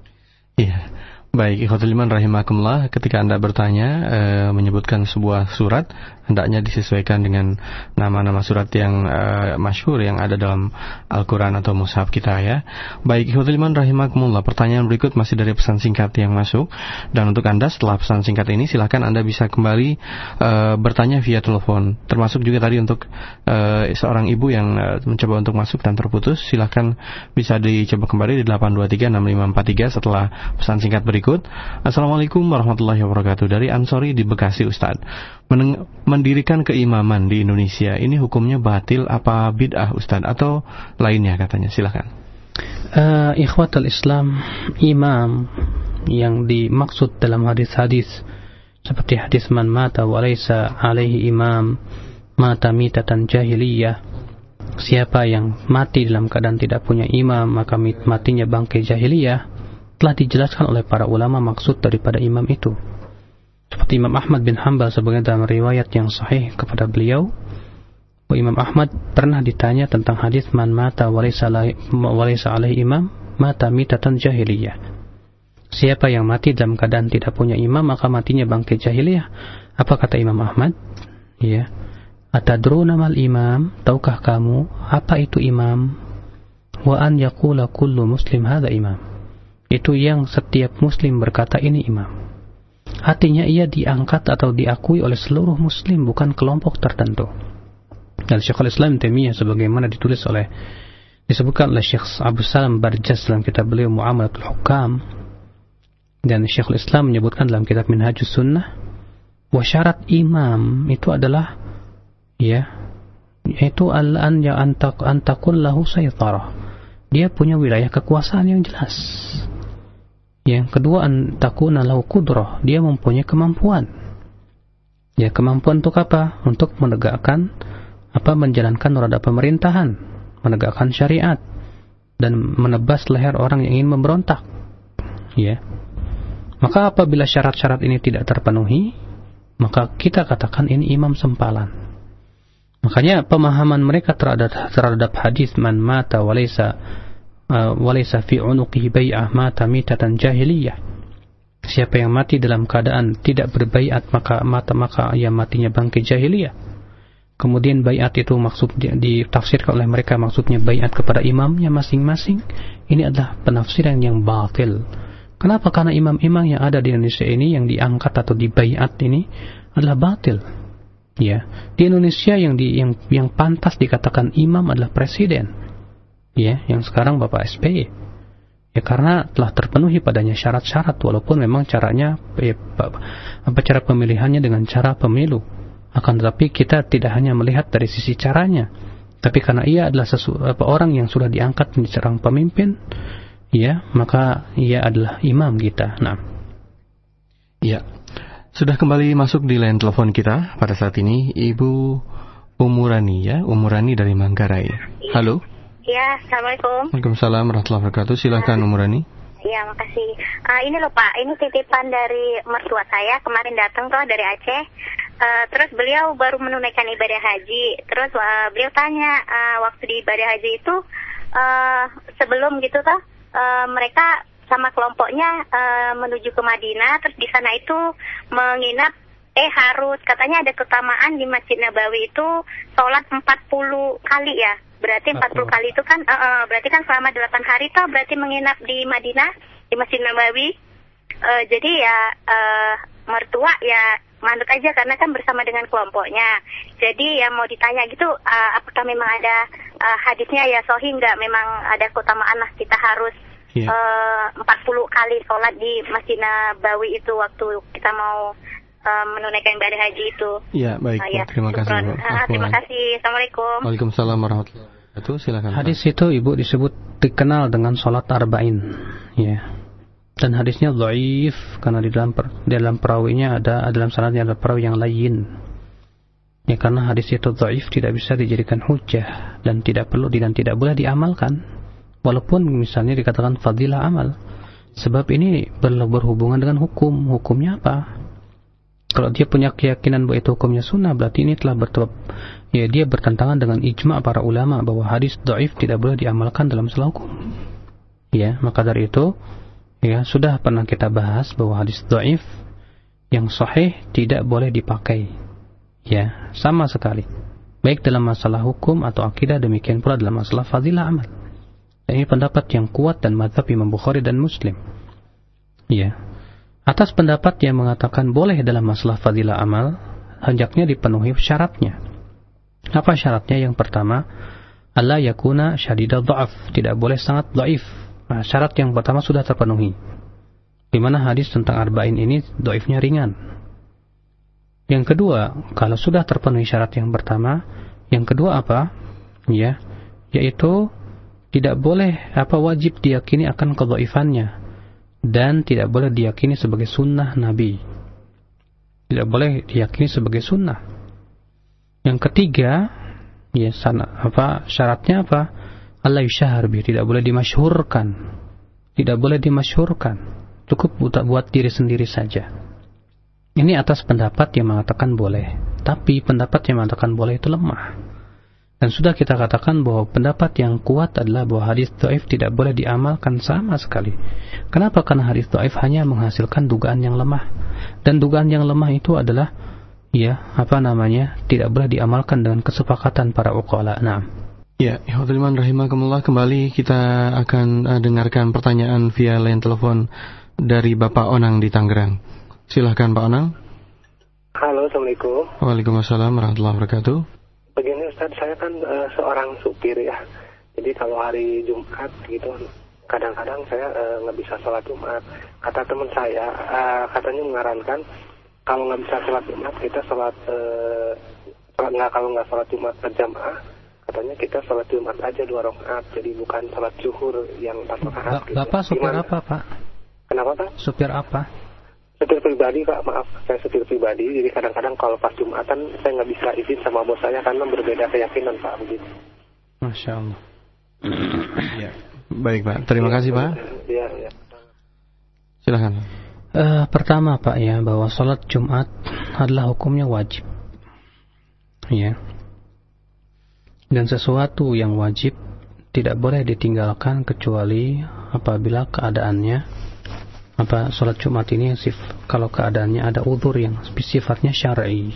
Iya. Baik, ikhwatul iman rahimakumullah, ketika Anda bertanya e, menyebutkan sebuah surat, hendaknya disesuaikan dengan nama-nama surat yang e, masyhur yang ada dalam Al-Quran atau mushaf kita, ya. Baik, ikhwatul iman rahimakumullah, pertanyaan berikut masih dari pesan singkat yang masuk, dan untuk Anda setelah pesan singkat ini silakan Anda bisa kembali e, bertanya via telepon, termasuk juga tadi untuk e, seorang ibu yang e, mencoba untuk masuk dan terputus, silakan bisa dicoba kembali di delapan dua tiga enam lima empat tiga setelah pesan singkat berikut. Assalamualaikum warahmatullahi wabarakatuh. Dari Ansori di Bekasi, Ustaz. Meneng- mendirikan keimaman di Indonesia ini hukumnya batil apa bid'ah, Ustaz, atau lainnya katanya? Silakan. Uh, ikhwatul Islam, imam yang dimaksud dalam hadis-hadis seperti hadis man mata wa laysa alaihi imam mata mitatan jahiliyah. Siapa yang mati dalam keadaan tidak punya imam maka matinya bangkai jahiliyah. Telah dijelaskan oleh para ulama maksud daripada imam itu. Seperti Imam Ahmad bin Hanbal sebagai dalam riwayat yang sahih kepada beliau, Imam Ahmad pernah ditanya tentang hadis man mata walaysa alaihi imam mata mitatan jahiliyah. Siapa yang mati dalam keadaan tidak punya imam maka matinya bangkai jahiliyah. Apa kata Imam Ahmad? Ya. Atadruna mal imam? Tahukah kamu apa itu imam? Wa an yaqula kullu muslim hadza imam. Itu yang setiap muslim berkata ini imam. Artinya ia diangkat atau diakui oleh seluruh muslim, bukan kelompok tertentu. Dan Syekhul Islam Taimiyah sebagaimana ditulis oleh disebutkan oleh Syekh Abu Salam Barjas dalam kitab beliau Muamalatul Hukam, dan Syekhul Islam menyebutkan dalam kitab Minhajus Sunnah, bahwa syarat imam itu adalah, ya, yaitu al-an ya antakun lahu saytarah. Dia punya wilayah kekuasaan yang jelas. Yang kedua, antakuna lahu qudrah, dia mempunyai kemampuan. Ya, kemampuan untuk apa? Untuk menegakkan apa menjalankan roda pemerintahan, menegakkan syariat dan menebas leher orang yang ingin memberontak. Ya. Maka apabila syarat-syarat ini tidak terpenuhi, maka kita katakan ini imam sempalan. Makanya pemahaman mereka terhadap terhadap hadis man mata walaysa walaysa fi unuqihi bai'ah mata mitatan jahiliyah. Siapa yang mati dalam keadaan tidak berbaiat maka mata maka ia matinya bangkai jahiliyah. Kemudian baiat itu maksud ditafsirkan oleh mereka maksudnya baiat kepada imamnya masing-masing. Ini adalah penafsiran yang batil. Kenapa? Karena imam-imam yang ada di Indonesia ini yang diangkat atau dibaiat ini adalah batil. Ya, di Indonesia yang di yang yang pantas dikatakan imam adalah presiden. Ya, yang sekarang Bapak S B Y. Ya, karena telah terpenuhi padanya syarat-syarat, walaupun memang caranya ya, apa cara pemilihannya dengan cara pemilu. Akan tetapi kita tidak hanya melihat dari sisi caranya, tapi karena ia adalah sesu, apa, orang yang sudah diangkat menjadi seorang pemimpin, ya, maka ia adalah imam kita. Nah, ya, sudah kembali masuk di line telepon kita pada saat ini Ibu Umurani, ya, Umurani dari Manggarai. Halo. Ya, assalamualaikum. Waalaikumsalam warahmatullahi wabarakatuh. Silakan Umurani. Ya, makasih. Uh, ini loh Pak, ini titipan dari mertua saya kemarin datang tuh dari Aceh. Uh, terus beliau baru menunaikan ibadah haji. Terus uh, beliau tanya uh, waktu di ibadah haji itu uh, sebelum gitu tuh uh, mereka sama kelompoknya uh, menuju ke Madinah. Terus di sana itu menginap. Eh harus katanya ada keutamaan di Masjid Nabawi itu sholat empat puluh kali ya. Berarti empat puluh kali itu kan uh, uh, berarti kan selama delapan hari toh berarti menginap di Madinah di Masjid Nabawi. Uh, jadi ya uh, mertua ya manut aja karena kan bersama dengan kelompoknya. Jadi ya mau ditanya gitu uh, apakah memang ada uh, hadisnya ya sahih enggak, memang ada keutamaan lah kita harus yeah. uh, empat puluh kali sholat di Masjid Nabawi itu waktu kita mau Uh, menunaikan ibadah haji itu. Ya, baik. Uh, ya. Terima kasih. Uh, terima kasih. Assalamualaikum. Waalaikumsalam warahmatullahi wabarakatuh. Silakan. Hadis itu Ibu disebut dikenal dengan salat arba'in. Ya. Dan hadisnya dhaif karena di dalam per, dalam perawinya ada dalam sanadnya ada perawi yang lain. Ya, karena hadis itu dhaif tidak bisa dijadikan hujjah dan tidak perlu dan tidak boleh diamalkan. Walaupun misalnya dikatakan fadilah amal. Sebab ini berhubungan dengan hukum. Hukumnya apa? Kalau dia punya keyakinan bahwa itu hukumnya sunnah, berarti ini telah bertebab, ya dia bertentangan dengan ijma' para ulama bahwa hadis dhaif tidak boleh diamalkan dalam masalah hukum. Ya, maka dari itu, ya sudah pernah kita bahas bahwa hadis dhaif yang sahih tidak boleh dipakai. Ya, sama sekali. Baik dalam masalah hukum atau akidah, demikian pula dalam masalah fadilah amal. Dan ini pendapat yang kuat dan mazhab Imam Bukhari dan Muslim. Ya. Atas pendapat yang mengatakan boleh dalam masalah fadilah amal, hendaknya dipenuhi syaratnya. Apa syaratnya? Yang pertama, alla yakuna syadidad dha'af, tidak boleh sangat dhaif. Nah, syarat yang pertama sudah terpenuhi. Di mana hadis tentang arba'in ini dhaifnya ringan. Yang kedua, kalau sudah terpenuhi syarat yang pertama, yang kedua apa? Ya, yaitu tidak boleh apa wajib diyakini akan kedhaifannya. Dan tidak boleh diyakini sebagai sunnah Nabi. Tidak boleh diyakini sebagai sunnah. Yang ketiga, ya sana apa syaratnya apa? Allah yusyahar bi, tidak boleh dimasyhurkan. Tidak boleh dimasyhurkan. Cukup buat diri sendiri saja. Ini atas pendapat yang mengatakan boleh. Tapi pendapat yang mengatakan boleh itu lemah. Dan sudah kita katakan bahwa pendapat yang kuat adalah bahwa hadis dhaif tidak boleh diamalkan sama sekali. Kenapa? Karena hadis dhaif hanya menghasilkan dugaan yang lemah. Dan dugaan yang lemah itu adalah ya, apa namanya? tidak boleh diamalkan dengan kesepakatan para uqala. Naam. Ya, ikhwatuliman rahimakumullah, kembali kita akan uh, dengarkan pertanyaan via line telepon dari Bapak Onang di Tangerang. Silahkan Pak Onang. Halo, Assalamualaikum. Waalaikumsalam warahmatullahi wabarakatuh. Begini Ustaz, saya kan uh, seorang supir ya. Jadi kalau hari Jumat gitu, kadang-kadang saya nggak uh, bisa sholat Jumat. Kata teman saya, uh, katanya menyarankan kalau nggak bisa sholat Jumat, kita sholat, uh, sholat nggak kalau nggak sholat Jumat berjamaah, katanya kita sholat Jumat aja dua rakaat. Jadi bukan sholat zuhur yang empat rakaat. Gitu. Bapak supir Gimana? Apa Pak? Kenapa Pak? Supir apa? Supir pribadi Pak, maaf, saya supir pribadi. Jadi kadang-kadang kalau pas Jumatan saya nggak bisa izin sama bos saya karena berbeda keyakinan Pak, begitu. Masya Allah. Ya, baik Pak, terima ya, kasih Pak. Ya, ya. Silakan. Uh, pertama Pak ya, bahwa sholat Jumat adalah hukumnya wajib. Ya. Dan sesuatu yang wajib tidak boleh ditinggalkan kecuali apabila keadaannya apa sholat Jumat ini sif, kalau keadaannya ada udzur yang sifatnya syar'i.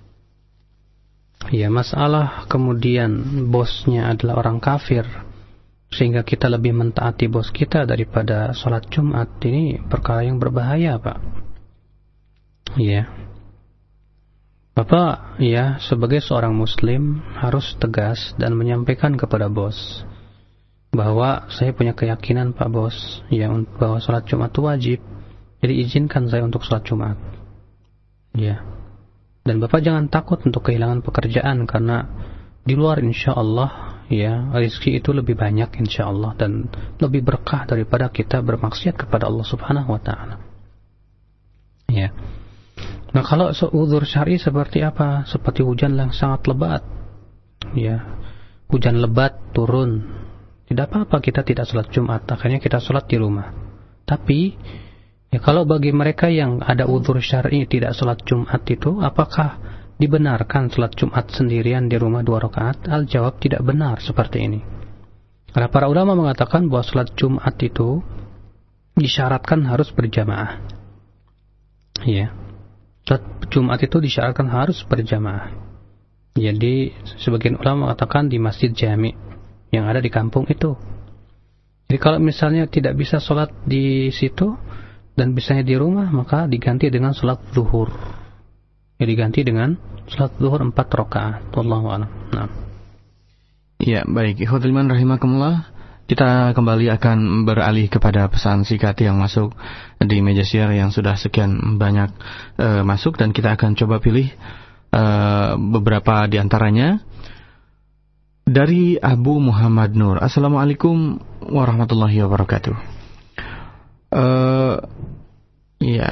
Ya, masalah kemudian bosnya adalah orang kafir sehingga kita lebih mentaati bos kita daripada sholat Jumat, ini perkara yang berbahaya Pak. Ya. Bapak ya sebagai seorang muslim harus tegas dan menyampaikan kepada bos bahwa saya punya keyakinan Pak Bos ya bahwa sholat Jumat itu wajib. Jadi izinkan saya untuk sholat Jumat. Ya. Dan Bapak jangan takut untuk kehilangan pekerjaan karena di luar insya Allah ya rezeki itu lebih banyak insya Allah dan lebih berkah daripada kita bermaksiat kepada Allah Subhanahu wa taala. Ya. Nah, kalau uzur syar'i seperti apa? Seperti hujan yang sangat lebat. Ya. Hujan lebat turun. Tidak apa-apa kita tidak sholat Jumat, akhirnya kita sholat di rumah. Tapi ya kalau bagi mereka yang ada uzur syar'i tidak sholat Jumat itu, apakah dibenarkan sholat Jumat sendirian di rumah dua rakaat? Al-jawab tidak benar seperti ini. Karena para ulama mengatakan bahwa sholat Jumat itu disyaratkan harus berjamaah. Ya, sholat Jumat itu disyaratkan harus berjamaah. Jadi sebagian ulama mengatakan di masjid jami' yang ada di kampung itu. Jadi kalau misalnya tidak bisa sholat di situ dan bisanya di rumah, maka diganti dengan sholat zuhur. Ya, diganti dengan salat zuhur empat rakaat. Wallahu a'lam. Nah. Ya, baik. Ikhwatul iman rahimakumullah. Kita kembali akan beralih kepada pesan singkat yang masuk di meja share yang sudah sekian banyak uh, masuk dan kita akan coba pilih uh, beberapa di antaranya. Dari Abu Muhammad Nur. Assalamualaikum warahmatullahi wabarakatuh. Uh, ya.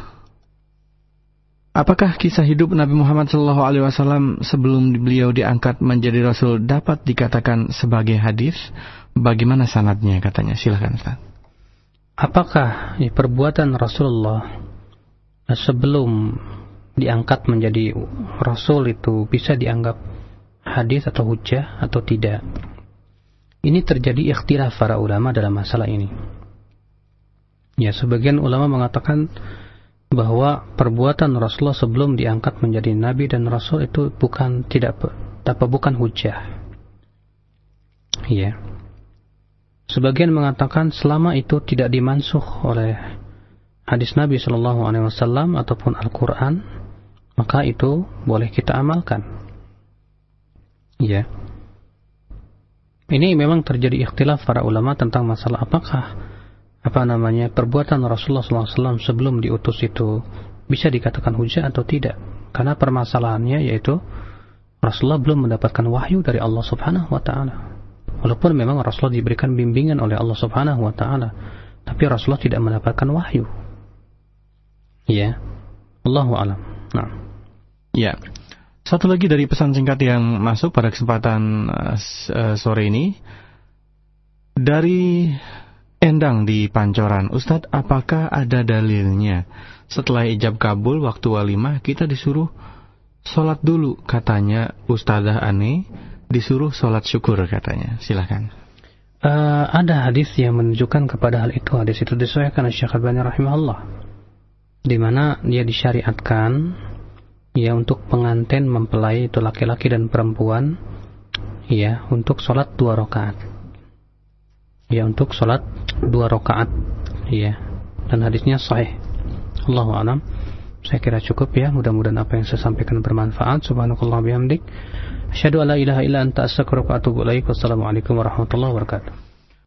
Apakah kisah hidup Nabi Muhammad shallallahu alaihi wasallam sebelum beliau diangkat menjadi Rasul dapat dikatakan sebagai hadis? Bagaimana sanadnya katanya? Silakan Ustaz. Apakah ya, perbuatan Rasulullah sebelum diangkat menjadi Rasul itu bisa dianggap hadis atau hujjah atau tidak? Ini terjadi ikhtilaf para ulama dalam masalah ini. Ya, sebagian ulama mengatakan bahwa perbuatan Rasulullah sebelum diangkat menjadi Nabi dan Rasul itu bukan tidak apa bukan hujjah. Ya. Sebagian mengatakan selama itu tidak dimansuh oleh hadis Nabi Shallallahu Alaihi Wasallam ataupun Al-Quran, maka itu boleh kita amalkan. Ya. Ini memang terjadi ikhtilaf para ulama tentang masalah apakah apa namanya perbuatan Rasulullah shallallahu alaihi wasallam sebelum diutus itu bisa dikatakan hujjah atau tidak, karena permasalahannya yaitu Rasulullah belum mendapatkan wahyu dari Allah Subhanahu wa taala. Walaupun memang Rasulullah diberikan bimbingan oleh Allah Subhanahu wa taala, tapi Rasulullah tidak mendapatkan wahyu. Ya. Allahu a'lam. Nah. Ya. Satu lagi dari pesan singkat yang masuk pada kesempatan uh, sore ini dari Endang di Pancoran. Ustadz, apakah ada dalilnya setelah ijab kabul waktu walimah kita disuruh sholat dulu? Katanya Ustadzah Ane disuruh sholat syukur katanya. Silahkan. Uh, ada hadis yang menunjukkan kepada hal itu. Hadis itu disahihkan oleh Syekh Al-Albani rahimahullah, di mana dia disyariatkan ya untuk pengantin mempelai itu laki-laki dan perempuan ya untuk sholat dua rakaat. Ya, untuk sholat dua rakaat, ya, dan hadisnya sahih. Allahu a'lam. Saya kira cukup ya. Mudah-mudahan apa yang saya sampaikan bermanfaat. Subhanakallah bihamdik. Asyhadu an la ilaha illa anta astaghfiruka wa atubu ilaik. Wassalamualaikum warahmatullahi wabarakatuh.